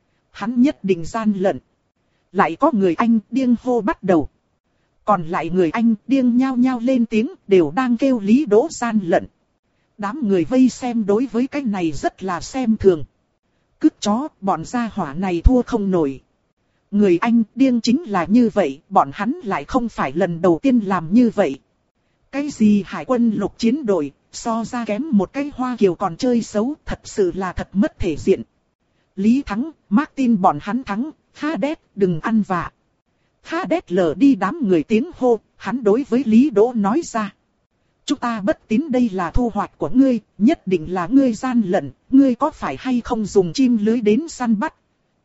Hắn nhất định gian lận. Lại có người Anh điên hô bắt đầu. Còn lại người Anh điên nhao nhao lên tiếng, đều đang kêu Lý Đỗ gian lận. Đám người vây xem đối với cái này rất là xem thường. Cứt chó, bọn gia hỏa này thua không nổi. Người Anh điên chính là như vậy, bọn hắn lại không phải lần đầu tiên làm như vậy. Cái gì hải quân lục chiến đội, so ra kém một cái Hoa Kiều còn chơi xấu, thật sự là thật mất thể diện. Lý thắng, Martin bọn hắn thắng, Hades đừng ăn vạ. Hades lờ đi đám người tiếng hô, hắn đối với Lý Đỗ nói ra. Chúng ta bất tín đây là thu hoạch của ngươi, nhất định là ngươi gian lận, ngươi có phải hay không dùng chim lưới đến săn bắt.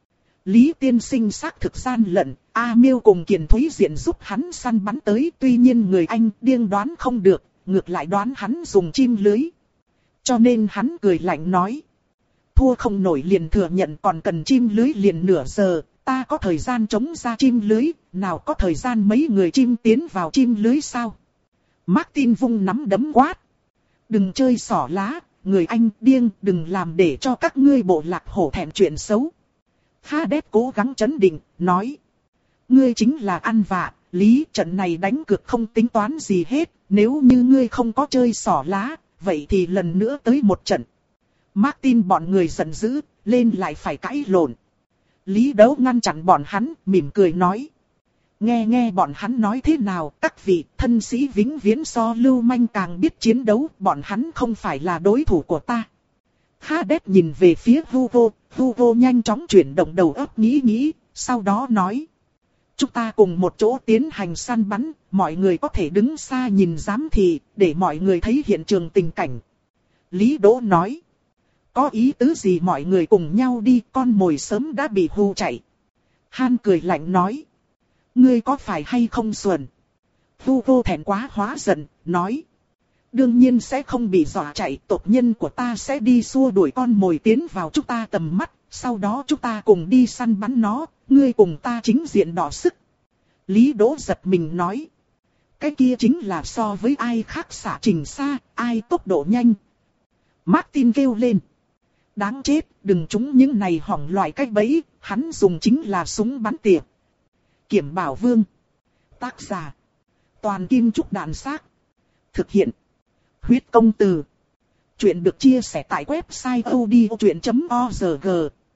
Lý tiên sinh xác thực gian lận, A Miêu cùng Kiền Thúy Diện giúp hắn săn bắn tới, tuy nhiên người Anh điên đoán không được, ngược lại đoán hắn dùng chim lưới. Cho nên hắn cười lạnh nói. Thua không nổi liền thừa nhận, còn cần chim lưới liền nửa giờ, ta có thời gian chống ra chim lưới, nào có thời gian mấy người chim tiến vào chim lưới sao? Martin vung nắm đấm quát. Đừng chơi xỏ lá, người Anh điên, đừng làm để cho các ngươi bộ lạc hổ thẹn chuyện xấu. Hades cố gắng trấn định, nói. Ngươi chính là ăn vạ, Lý, trận này đánh cược không tính toán gì hết, nếu như ngươi không có chơi xỏ lá, vậy thì lần nữa tới một trận. Martin bọn người giận dữ, lên lại phải cãi lộn. Lý Đấu ngăn chặn bọn hắn, mỉm cười nói. Nghe nghe bọn hắn nói thế nào, các vị thân sĩ vĩnh viễn so lưu manh càng biết chiến đấu, bọn hắn không phải là đối thủ của ta. Hades nhìn về phía Hugo, Hugo nhanh chóng chuyển động đầu óc nghĩ nghĩ, sau đó nói. Chúng ta cùng một chỗ tiến hành săn bắn, mọi người có thể đứng xa nhìn giám thị, để mọi người thấy hiện trường tình cảnh. Lý Đỗ nói. Có ý tứ gì mọi người cùng nhau đi, con mồi sớm đã bị hù chạy. Han cười lạnh nói. Ngươi có phải hay không xuẩn? Hugo thẹn quá hóa giận, nói. Đương nhiên sẽ không bị dọa chạy, tộc nhân của ta sẽ đi xua đuổi con mồi tiến vào chúng ta tầm mắt, sau đó chúng ta cùng đi săn bắn nó, ngươi cùng ta chính diện đỏ sức. Lý Đỗ giật mình nói. Cái kia chính là so với ai khác xả trình xa, ai tốc độ nhanh. Martin kêu lên. Đáng chết, đừng trúng những này hỏng loại cách bẫy, hắn dùng chính là súng bắn tỉa. Kiểm Bảo Vương. Tác giả. Toàn Kim Trúc Đạn Xác. Thực hiện. Huyết Công Từ. Chuyện được chia sẻ tại website odchuyện chấm org.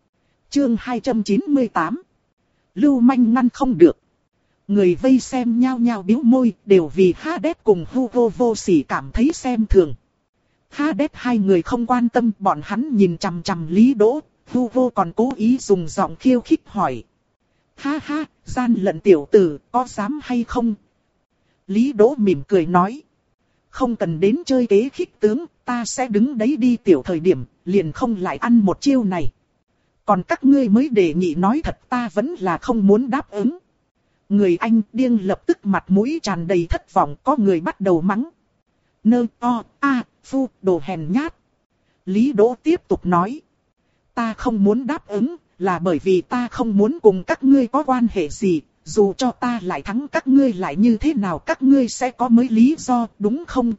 Chương hai trăm chín mươi tám. Lưu manh ngăn không được. Người vây xem nhao nhao bĩu môi, đều vì Hades cùng Hugo vô sỉ cảm thấy xem thường. Hades hai người không quan tâm, bọn hắn nhìn chằm chằm Lý Đỗ, Hugo còn cố ý dùng giọng khiêu khích hỏi. Ha ha, gian lận tiểu tử, có dám hay không? Lý Đỗ mỉm cười nói. Không cần đến chơi kế khích tướng, ta sẽ đứng đấy đi tiểu thời điểm, liền không lại ăn một chiêu này. Còn các ngươi mới đề nghị nói thật, ta vẫn là không muốn đáp ứng. Người Anh điên lập tức mặt mũi tràn đầy thất vọng, có người bắt đầu mắng. Nơ o, a, phu, đồ hèn nhát. Lý Đỗ tiếp tục nói. Ta không muốn đáp ứng, là bởi vì ta không muốn cùng các ngươi có quan hệ gì. Dù cho ta lại thắng các ngươi lại như thế nào, các ngươi sẽ có mấy lý do, đúng không?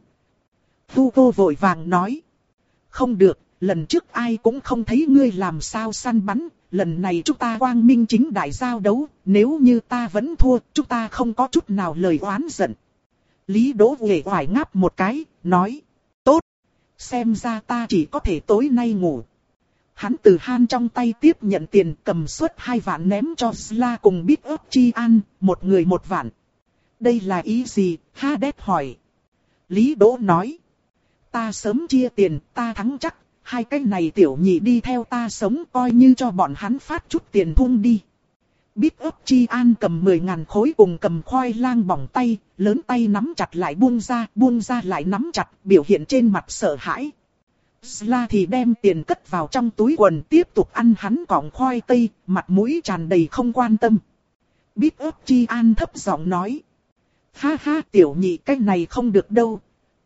Hugo vội vàng nói. Không được, lần trước ai cũng không thấy ngươi làm sao săn bắn. Lần này chúng ta quang minh chính đại giao đấu, nếu như ta vẫn thua, chúng ta không có chút nào lời oán giận. Lý Đỗ uể oải ngáp một cái, nói. Tốt, xem ra ta chỉ có thể tối nay ngủ. Hắn từ Han trong tay tiếp nhận tiền, cầm suất hai vạn ném cho Sla cùng Big Up Chi An, một người một vạn. Đây là ý gì? Hades hỏi. Lý Đỗ nói. Ta sớm chia tiền, ta thắng chắc. Hai cái này tiểu nhị đi theo ta sống, coi như cho bọn hắn phát chút tiền thung đi. Big Up Chi An cầm mười ngàn khối cùng cầm khoai lang bỏng tay, lớn tay nắm chặt lại buông ra, buông ra lại nắm chặt, biểu hiện trên mặt sợ hãi. Sla thì đem tiền cất vào trong túi quần, tiếp tục ăn hắn cọng khoai tây, mặt mũi tràn đầy không quan tâm. Big Up Chi An thấp giọng nói. Ha ha, tiểu nhị, cái này không được đâu.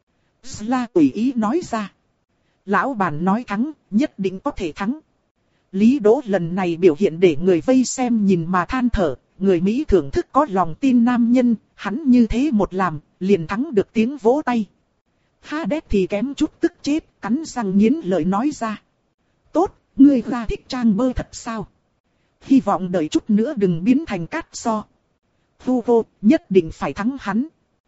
Sla tùy ý nói ra. Lão bản nói thắng, nhất định có thể thắng. Lý Đỗ lần này biểu hiện để người vây xem nhìn mà than thở. Người Mỹ thưởng thức có lòng tin nam nhân, hắn như thế một làm, liền thắng được tiếng vỗ tay. Hades thì kém chút tức chết, cắn răng nghiến lợi nói ra. Tốt, ngươi ra thích trang bơ thật sao? Hy vọng đợi chút nữa đừng biến thành cát so. Hugo, nhất định phải thắng hắn.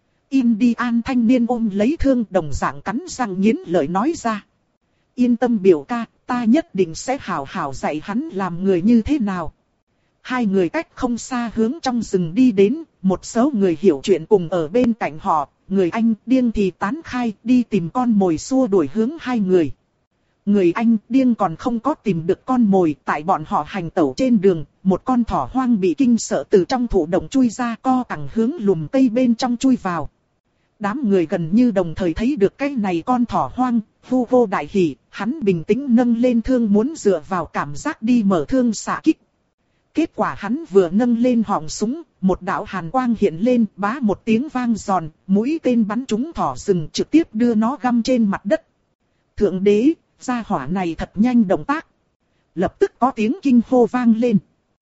Indian thanh niên ôm lấy thương đồng dạng cắn răng nghiến lợi nói ra. Yên tâm biểu ca, ta nhất định sẽ hảo hảo dạy hắn làm người như thế nào. Hai người cách không xa hướng trong rừng đi đến, một số người hiểu chuyện cùng ở bên cạnh họ. Người Anh điên thì tán khai đi tìm con mồi xua đuổi hướng hai người. Người Anh điên còn không có tìm được con mồi, tại bọn họ hành tẩu trên đường, một con thỏ hoang bị kinh sợ từ trong thụ động chui ra, co cẳng hướng lùm cây bên trong chui vào. Đám người gần như đồng thời thấy được cái này con thỏ hoang, Hugo đại hỉ, hắn bình tĩnh nâng lên thương muốn dựa vào cảm giác đi mở thương xạ kích. Kết quả hắn vừa nâng lên họng súng, một đạo hàn quang hiện lên, bá một tiếng vang giòn, mũi tên bắn trúng thỏ rừng trực tiếp đưa nó găm trên mặt đất. Thượng đế, gia hỏa này thật nhanh động tác. Lập tức có tiếng kinh hô vang lên.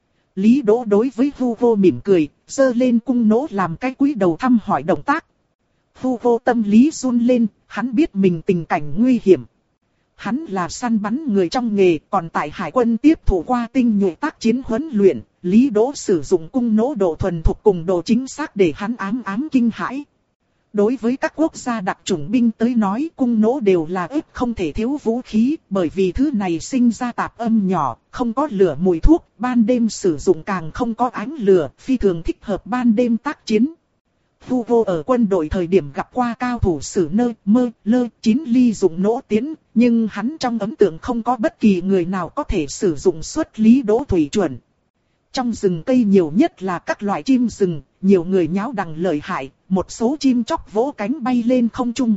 Lý Đỗ đối với Hugo mỉm cười, giơ lên cung nỗ làm cái cúi đầu thăm hỏi động tác. Hugo tâm lý run lên, hắn biết mình tình cảnh nguy hiểm. Hắn là săn bắn người trong nghề, còn tại hải quân tiếp thụ qua tinh nhuệ tác chiến huấn luyện, Lý Đỗ sử dụng cung nỗ độ thuần thục cùng độ chính xác để hắn ám ám kinh hãi. Đối với các quốc gia đặc chủng binh tới nói, cung nỗ đều là ếp không thể thiếu vũ khí, bởi vì thứ này sinh ra tạp âm nhỏ, không có lửa mùi thuốc, ban đêm sử dụng càng không có ánh lửa, phi thường thích hợp ban đêm tác chiến. Hugo ở quân đội thời điểm gặp qua cao thủ sử nơ, mơ, lơ, chín ly dụng nỗ tiến, nhưng hắn trong ấn tượng không có bất kỳ người nào có thể sử dụng xuất Lý Đỗ thủy chuẩn. Trong rừng cây nhiều nhất là các loại chim rừng, nhiều người nháo đằng lợi hại, một số chim chóc vỗ cánh bay lên không trung.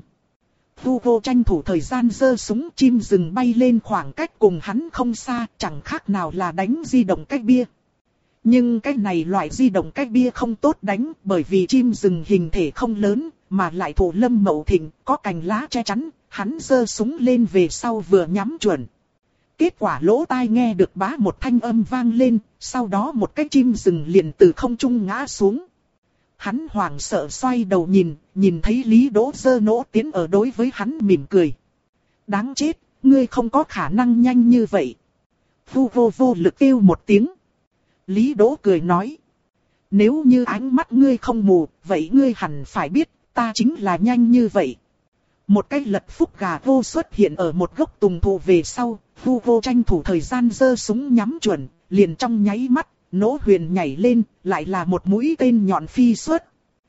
Hugo tranh thủ thời gian giơ súng, chim rừng bay lên khoảng cách cùng hắn không xa, chẳng khác nào là đánh di động cách bia. Nhưng cái này loại di động cách bia không tốt đánh, bởi vì chim rừng hình thể không lớn, mà lại thụ lâm mậu thịnh, có cành lá che chắn, hắn giơ súng lên về sau vừa nhắm chuẩn. Kết quả lỗ tai nghe được bá một thanh âm vang lên, sau đó một cái chim rừng liền từ không trung ngã xuống. Hắn hoảng sợ xoay đầu nhìn, nhìn thấy Lý Đỗ giơ nỗ tiến ở đối với hắn mỉm cười. Đáng chết, ngươi không có khả năng nhanh như vậy. Hugo vô lực kêu một tiếng. Lý Đỗ cười nói. Nếu như ánh mắt ngươi không mù, vậy ngươi hẳn phải biết, ta chính là nhanh như vậy. Một cái lật phúc gà vô xuất hiện ở một gốc tùng thụ về sau, Vu vô tranh thủ thời gian giơ súng nhắm chuẩn, liền trong nháy mắt, nỗ huyền nhảy lên, lại là một mũi tên nhọn phi xuất.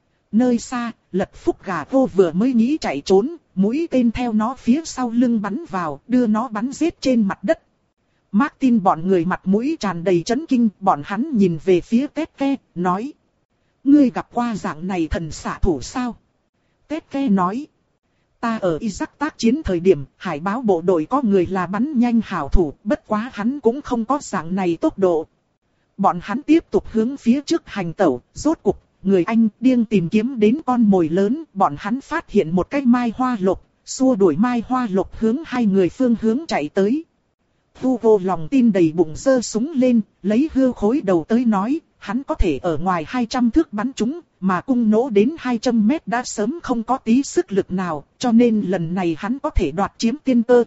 Nơi xa, lật phúc gà vô vừa mới nghĩ chạy trốn, mũi tên theo nó phía sau lưng bắn vào, đưa nó bắn giết trên mặt đất. Martin bọn người mặt mũi tràn đầy chấn kinh, bọn hắn nhìn về phía Tét-ke, nói. Ngươi gặp qua dạng này thần xạ thủ sao? Tét-ke nói. Ta ở Iraq tác chiến thời điểm, hải báo bộ đội có người là bắn nhanh hảo thủ, bất quá hắn cũng không có dạng này tốc độ. Bọn hắn tiếp tục hướng phía trước hành tẩu, rốt cục, người Anh điên tìm kiếm đến con mồi lớn, bọn hắn phát hiện một cái mai hoa lộc, xua đuổi mai hoa lộc hướng hai người phương hướng chạy tới. Vu vô lòng tin đầy bụng giơ súng lên, lấy hươu khối đầu tới nói, hắn có thể ở ngoài hai trăm thước bắn chúng, mà cung nỗ đến hai trăm mét đã sớm không có tí sức lực nào, cho nên lần này hắn có thể đoạt chiếm tiên cơ.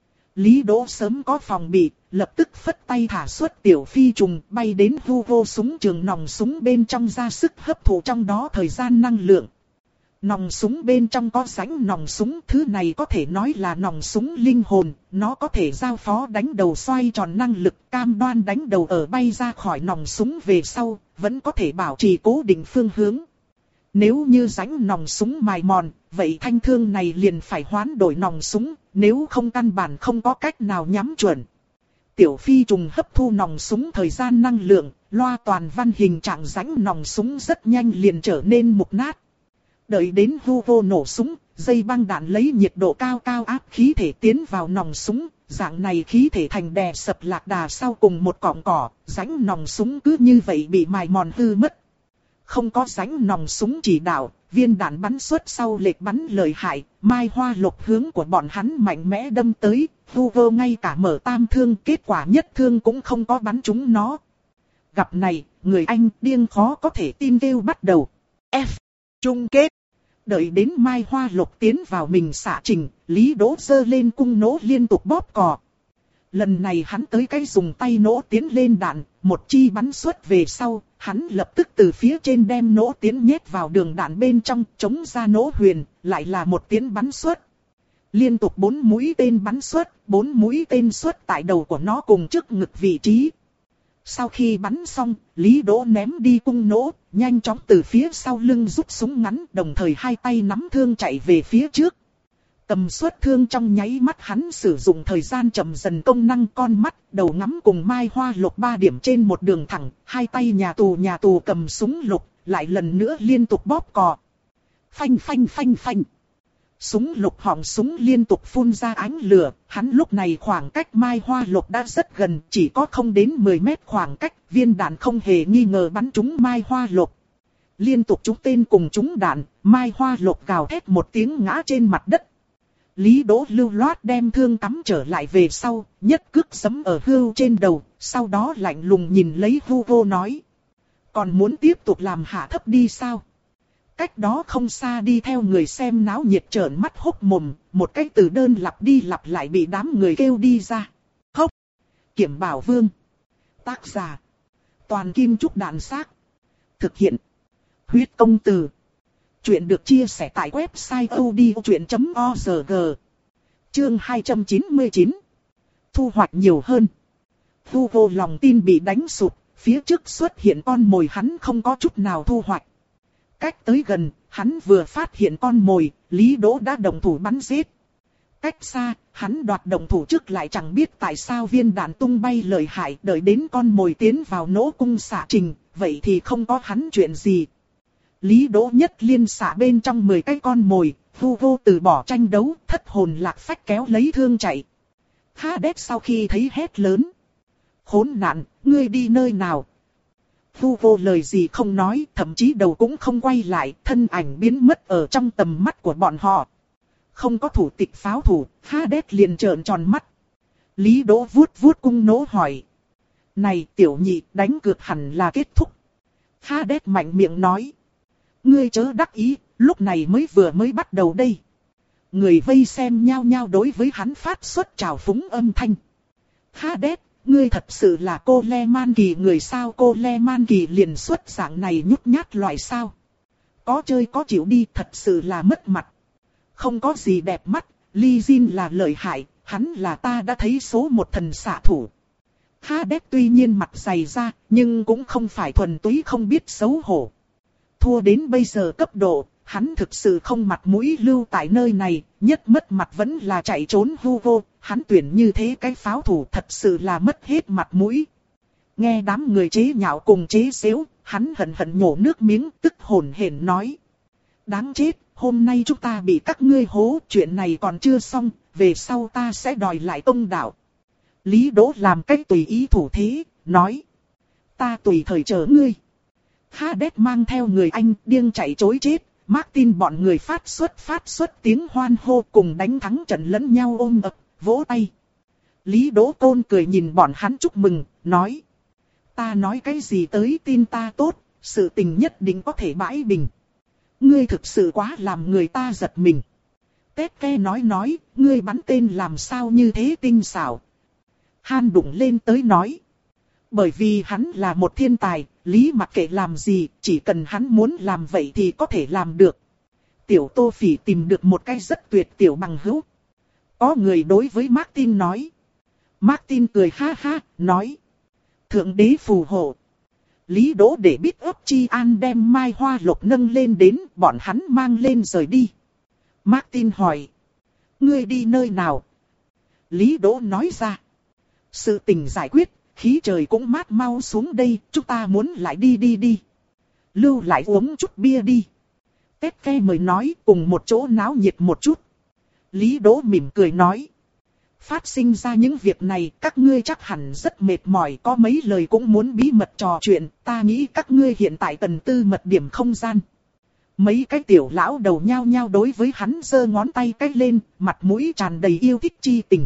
Lý Đỗ sớm có phòng bị, lập tức phất tay thả xuất tiểu phi trùng bay đến Vu vô súng trường nòng súng bên trong ra sức hấp thụ trong đó thời gian năng lượng. Nòng súng bên trong có rãnh nòng súng, thứ này có thể nói là nòng súng linh hồn, nó có thể giao phó đánh đầu xoay tròn năng lực, cam đoan đánh đầu ở bay ra khỏi nòng súng về sau, vẫn có thể bảo trì cố định phương hướng. Nếu như rãnh nòng súng mài mòn, vậy thanh thương này liền phải hoán đổi nòng súng, nếu không căn bản không có cách nào nhắm chuẩn. Tiểu phi trùng hấp thu nòng súng thời gian năng lượng, loa toàn văn hình trạng rãnh nòng súng rất nhanh liền trở nên mục nát. Đợi đến Vu vô nổ súng, dây băng đạn lấy nhiệt độ cao cao áp khí thể tiến vào nòng súng, dạng này khí thể thành đè sập lạc đà sau cùng một cọng cỏ, rãnh nòng súng cứ như vậy bị mài mòn hư mất. Không có rãnh nòng súng chỉ đạo, viên đạn bắn xuất sau lệch bắn lợi hại, mai hoa lộc hướng của bọn hắn mạnh mẽ đâm tới, Vu vô ngay cả mở tam thương, kết quả nhất thương cũng không có bắn trúng nó. Gặp này, người Anh điên khó có thể tin kêu bắt đầu. F. Chung kết. Đợi đến mai hoa lộc tiến vào mình xạ trình, Lý Đỗ giơ lên cung nỗ liên tục bóp cò. Lần này hắn tới cái dùng tay nỗ tiến lên đạn, một chi bắn xuất về sau, hắn lập tức từ phía trên đem nỗ tiến nhét vào đường đạn bên trong, chống ra nỗ huyền, lại là một tiến bắn xuất. Liên tục bốn mũi tên bắn xuất, bốn mũi tên xuất tại đầu của nó cùng trước ngực vị trí. Sau khi bắn xong, Lý Đỗ ném đi cung nỗ, nhanh chóng từ phía sau lưng rút súng ngắn, đồng thời hai tay nắm thương chạy về phía trước. Tầm xuất thương trong nháy mắt hắn sử dụng thời gian chậm dần công năng con mắt, đầu ngắm cùng mai hoa lục ba điểm trên một đường thẳng, hai tay nhà tù nhà tù cầm súng lục, lại lần nữa liên tục bóp cò. Phanh phanh phanh phanh. Súng lục họng súng liên tục phun ra ánh lửa, hắn lúc này khoảng cách mai hoa lục đã rất gần, chỉ có không đến mười mét khoảng cách, viên đạn không hề nghi ngờ bắn trúng mai hoa lục. Liên tục trúng tên cùng trúng đạn, mai hoa lục gào thét một tiếng ngã trên mặt đất. Lý Đỗ lưu loát đem thương cắm trở lại về sau, nhất cước giẫm ở hươu trên đầu, sau đó lạnh lùng nhìn lấy Vu vô nói. Còn muốn tiếp tục làm hạ thấp đi sao? Cách đó không xa đi theo người xem náo nhiệt trợn mắt hốc mồm, một cái từ đơn lặp đi lặp lại bị đám người kêu đi ra. Hốc! Kiểm Bảo Vương. Tác giả. Toàn Kim Trúc Đạn Xác. Thực hiện. Huyết Công Từ. Chuyện được chia sẻ tại website odchuyện chấm org. Chương hai trăm chín mươi chín. Thu hoạch nhiều hơn. Vu vô lòng tin bị đánh sụp, phía trước xuất hiện con mồi hắn không có chút nào thu hoạch. Cách tới gần, hắn vừa phát hiện con mồi, Lý Đỗ đã động thủ bắn giết. Cách xa, hắn đoạt động thủ trước lại chẳng biết tại sao viên đạn tung bay lợi hại, đợi đến con mồi tiến vào nỗ cung xạ trình, vậy thì không có hắn chuyện gì. Lý Đỗ nhất liên xạ bên trong mười cái con mồi, Vu vô từ bỏ tranh đấu, thất hồn lạc phách kéo lấy thương chạy. Hades sau khi thấy hét lớn. Khốn nạn, ngươi đi nơi nào? Vu vô lời gì không nói, thậm chí đầu cũng không quay lại, thân ảnh biến mất ở trong tầm mắt của bọn họ. Không có thủ tịch pháo thủ, Hades liền trợn tròn mắt. Lý Đỗ vuốt vuốt cung nỗ hỏi. Này tiểu nhị, đánh cược hẳn là kết thúc. Hades mạnh miệng nói. Ngươi chớ đắc ý, lúc này mới vừa mới bắt đầu đây. Người vây xem nhao nhao đối với hắn phát xuất trào phúng âm thanh. Hades, ngươi thật sự là cô Le Man Kỳ người sao? Cô Le Man Kỳ liền xuất dạng này nhút nhát loại sao? Có chơi có chịu đi, thật sự là mất mặt. Không có gì đẹp mắt, Lee Jin là lợi hại, hắn là ta đã thấy số một thần xạ thủ. Hades tuy nhiên mặt dày ra, nhưng cũng không phải thuần túy không biết xấu hổ. Thua đến bây giờ cấp độ, hắn thực sự không mặt mũi lưu tại nơi này, nhất mất mặt vẫn là chạy trốn Hugo, hắn tuyển như thế cái pháo thủ thật sự là mất hết mặt mũi. Nghe đám người chế nhạo cùng chế xếu, hắn hận hận nhổ nước miếng tức hổn hển nói. Đáng chết, hôm nay chúng ta bị các ngươi hố, chuyện này còn chưa xong, về sau ta sẽ đòi lại công đạo. Lý Đỗ làm cách tùy ý thủ thế, nói. Ta tùy thời chờ ngươi. Hades mang theo người anh điên chạy trối chết, Martin bọn người phát xuất phát xuất tiếng hoan hô cùng đánh thắng trận lẫn nhau ôm ập, vỗ tay. Lý Đỗ Côn cười nhìn bọn hắn chúc mừng, nói. Ta nói cái gì tới tin ta tốt, sự tình nhất định có thể bãi bình. Ngươi thực sự quá làm người ta giật mình. Tét ke nói nói, ngươi bắn tên làm sao như thế tinh xảo. Han đụng lên tới nói. Bởi vì hắn là một thiên tài, Lý mặc kệ làm gì, chỉ cần hắn muốn làm vậy thì có thể làm được. Tiểu Tô Phỉ tìm được một cái rất tuyệt tiểu bằng hữu. Có người đối với Martin nói. Martin cười ha ha, nói. Thượng đế phù hộ. Lý Đỗ để biết ấp Chi An đem Mai Hoa Lộc nâng lên đến, bọn hắn mang lên rời đi. Martin hỏi. Ngươi đi nơi nào? Lý Đỗ nói ra. Sự tình giải quyết, khí trời cũng mát, mau xuống đây, chúng ta muốn lại đi đi đi. Lưu lại uống chút bia đi. Tét ke mời nói cùng một chỗ náo nhiệt một chút. Lý Đỗ mỉm cười nói. Phát sinh ra những việc này các ngươi chắc hẳn rất mệt mỏi, có mấy lời cũng muốn bí mật trò chuyện, ta nghĩ các ngươi hiện tại cần tư mật điểm không gian. Mấy cái tiểu lão đầu nhao nhao đối với hắn giơ ngón tay cái lên, mặt mũi tràn đầy yêu thích chi tình.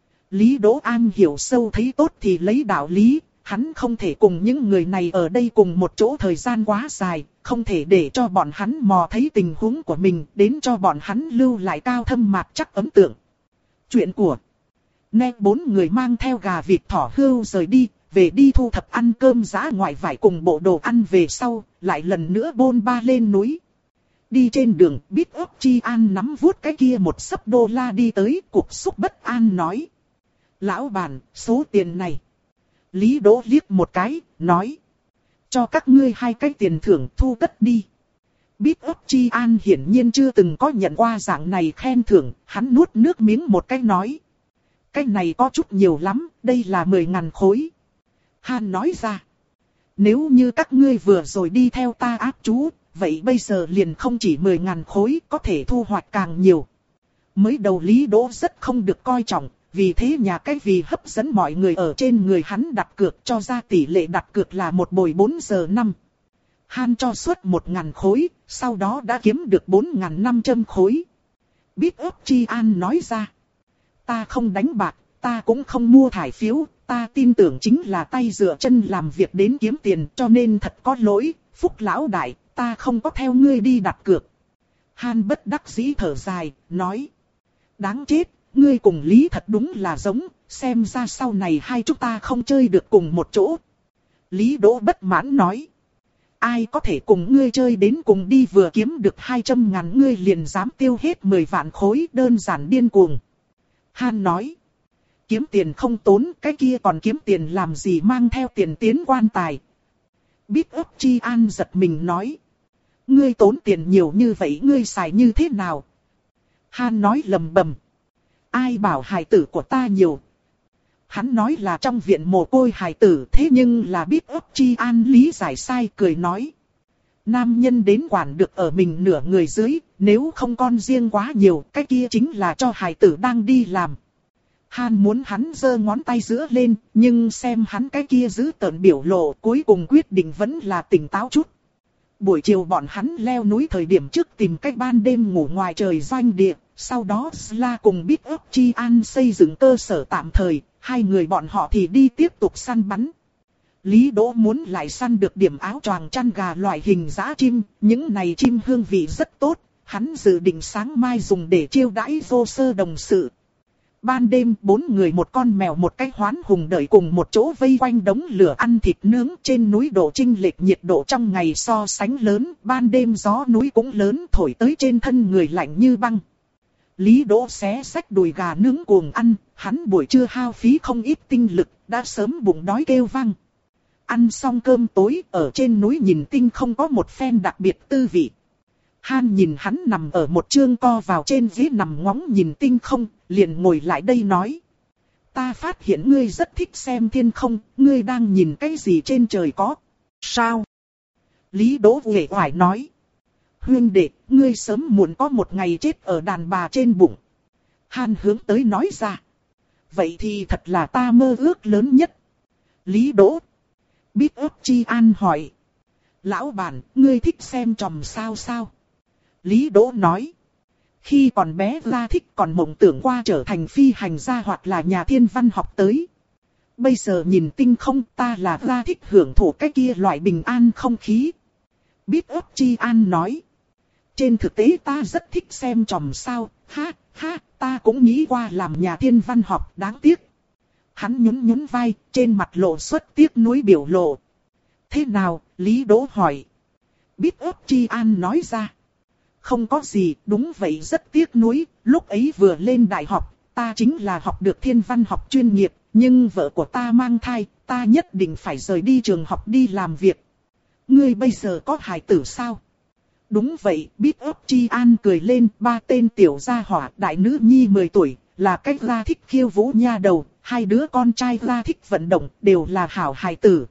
Lý Đỗ An hiểu sâu thấy tốt thì lấy đạo lý, hắn không thể cùng những người này ở đây cùng một chỗ thời gian quá dài, không thể để cho bọn hắn mò thấy tình huống của mình, đến cho bọn hắn lưu lại cao thâm mạc chắc ấn tượng. Chuyện của Nè bốn người mang theo gà vịt thỏ hươu rời đi, về đi thu thập ăn cơm giã ngoại vải cùng bộ đồ ăn về sau, lại lần nữa bôn ba lên núi. Đi trên đường, biết ấp Chi An nắm vuốt cái kia một sấp đô la đi tới, cục xúc bất an nói. Lão bản, số tiền này. Lý Đỗ liếc một cái, nói. Cho các ngươi hai cái tiền thưởng thu cất đi. Biết ấp Chi An hiển nhiên chưa từng có nhận qua dạng này khen thưởng, hắn nuốt nước miếng một cái nói. Cái này có chút nhiều lắm, đây là mười ngàn khối. Han nói ra. Nếu như các ngươi vừa rồi đi theo ta áp chú, vậy bây giờ liền không chỉ mười ngàn khối, có thể thu hoạch càng nhiều. Mới đầu Lý Đỗ rất không được coi trọng, vì thế nhà cái vì hấp dẫn mọi người ở trên người hắn đặt cược cho ra tỷ lệ đặt cược là một bồi bốn giờ năm. Han cho suốt một ngàn khối, sau đó đã kiếm được bốn ngàn năm trăm khối. Biết ấp Chi An nói ra. Ta không đánh bạc, ta cũng không mua thải phiếu, ta tin tưởng chính là tay dựa chân làm việc đến kiếm tiền, cho nên thật có lỗi, Phúc lão đại, ta không có theo ngươi đi đặt cược. Han bất đắc dĩ thở dài, nói. Đáng chết, ngươi cùng Lý thật đúng là giống, xem ra sau này hai chúng ta không chơi được cùng một chỗ. Lý Đỗ bất mãn nói. Ai có thể cùng ngươi chơi đến cùng đi, vừa kiếm được hai trăm ngàn ngươi liền dám tiêu hết mười vạn khối, đơn giản điên cuồng. Han nói. Kiếm tiền không tốn, cái kia còn kiếm tiền làm gì, mang theo tiền tiến quan tài. Biết ấp Chi An giật mình nói. Ngươi tốn tiền nhiều như vậy ngươi xài như thế nào? Han nói lầm bầm. Ai bảo hài tử của ta nhiều? Hắn nói là trong viện mồ côi hài tử, thế nhưng là biết ấp Chi An lý giải sai, cười nói. Nam nhân đến quản được ở mình nửa người dưới, nếu không con riêng quá nhiều, cái kia chính là cho hài tử đang đi làm. Han muốn hắn giơ ngón tay giữa lên, nhưng xem hắn cái kia giữ tợn biểu lộ, cuối cùng quyết định vẫn là tỉnh táo chút. Buổi chiều bọn hắn leo núi thời điểm trước tìm cách ban đêm ngủ ngoài trời doanh địa, sau đó Sla cùng biết ấp Chi An xây dựng cơ sở tạm thời, hai người bọn họ thì đi tiếp tục săn bắn. Lý Đỗ muốn lại săn được điểm áo choàng chăn gà loại hình dã chim, những này chim hương vị rất tốt, hắn dự định sáng mai dùng để chiêu đãi vô sơ đồng sự. Ban đêm bốn người một con mèo một cái hoán hùng đợi cùng một chỗ vây quanh đống lửa ăn thịt nướng. Trên núi độ chênh lệch nhiệt độ trong ngày so sánh lớn, ban đêm gió núi cũng lớn thổi tới trên thân người lạnh như băng. Lý Đỗ xé xách đùi gà nướng cuồng ăn, hắn buổi trưa hao phí không ít tinh lực, đã sớm bụng đói kêu vang. Ăn xong cơm tối, ở trên núi nhìn tinh không có một phen đặc biệt tư vị. Han nhìn hắn nằm ở một chương co vào trên ghế nằm ngóng nhìn tinh không, liền ngồi lại đây nói. Ta phát hiện ngươi rất thích xem thiên không, ngươi đang nhìn cái gì trên trời có. Sao? Lý Đỗ uể oải nói. Huynh đệ, ngươi sớm muộn có một ngày chết ở đàn bà trên bụng. Han hướng tới nói ra. Vậy thì thật là ta mơ ước lớn nhất. Lý Đỗ. Biết ước Chi An hỏi. Lão bản, ngươi thích xem chòm sao sao? Lý Đỗ nói. Khi còn bé ra thích còn mộng tưởng qua trở thành phi hành gia hoặc là nhà thiên văn học tới. Bây giờ nhìn tinh không ta là ra thích hưởng thụ cái kia loại bình an không khí. Biết ước Chi An nói. Trên thực tế ta rất thích xem chòm sao, ha, ha, ta cũng nghĩ qua làm nhà thiên văn học, đáng tiếc. Hắn nhún nhún vai, trên mặt lộ xuất tiếc nuối biểu lộ. Thế nào, Lý Đỗ hỏi. Biết ước Chi An nói ra. Không có gì, đúng vậy rất tiếc nuối, lúc ấy vừa lên đại học, ta chính là học được thiên văn học chuyên nghiệp, nhưng vợ của ta mang thai, ta nhất định phải rời đi trường học đi làm việc. Ngươi bây giờ có hài tử sao? Đúng vậy, Biết ước Chi An cười lên, ba tên tiểu gia hỏa, đại nữ nhi mười tuổi, là cách ra thích khiêu vũ nha đầu, hai đứa con trai ra thích vận động, đều là hảo hài tử.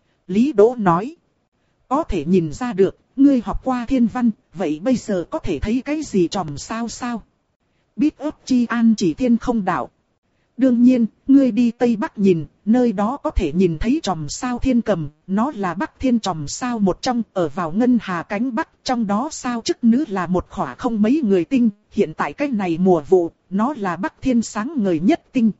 Lý Đỗ nói, có thể nhìn ra được, ngươi học qua thiên văn, vậy bây giờ có thể thấy cái gì chòm sao sao? Biết ước Chi An chỉ thiên không đạo. Đương nhiên, ngươi đi Tây Bắc nhìn, nơi đó có thể nhìn thấy chòm sao Thiên Cầm, nó là Bắc Thiên chòm sao một trong, ở vào ngân hà cánh Bắc, trong đó sao chức nữ là một khỏa không mấy người tinh, hiện tại cái này mùa vụ, nó là Bắc Thiên sáng ngời nhất tinh.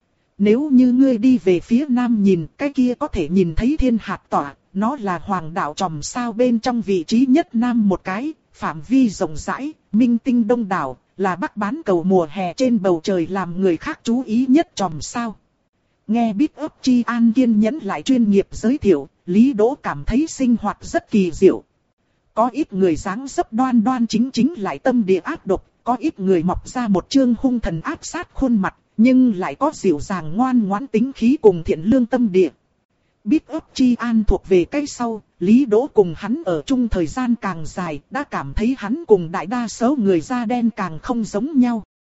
Nếu như ngươi đi về phía Nam nhìn, cái kia có thể nhìn thấy Thiên Hạt Tỏa, nó là hoàng đạo chòm sao bên trong vị trí nhất Nam một cái, phạm vi rộng rãi, minh tinh đông đảo. Là Bắc bán cầu mùa hè trên bầu trời làm người khác chú ý nhất chòm sao. Nghe Biết ước Chi An kiên nhẫn lại chuyên nghiệp giới thiệu, Lý Đỗ cảm thấy sinh hoạt rất kỳ diệu. Có ít người dáng dấp đoan đoan chính chính lại tâm địa ác độc, có ít người mọc ra một trương hung thần áp sát khuôn mặt, nhưng lại có dịu dàng ngoan ngoãn tính khí cùng thiện lương tâm địa. Biết ước Chi An thuộc về cái sau, Lý Đỗ cùng hắn ở chung thời gian càng dài, đã cảm thấy hắn cùng đại đa số người da đen càng không giống nhau.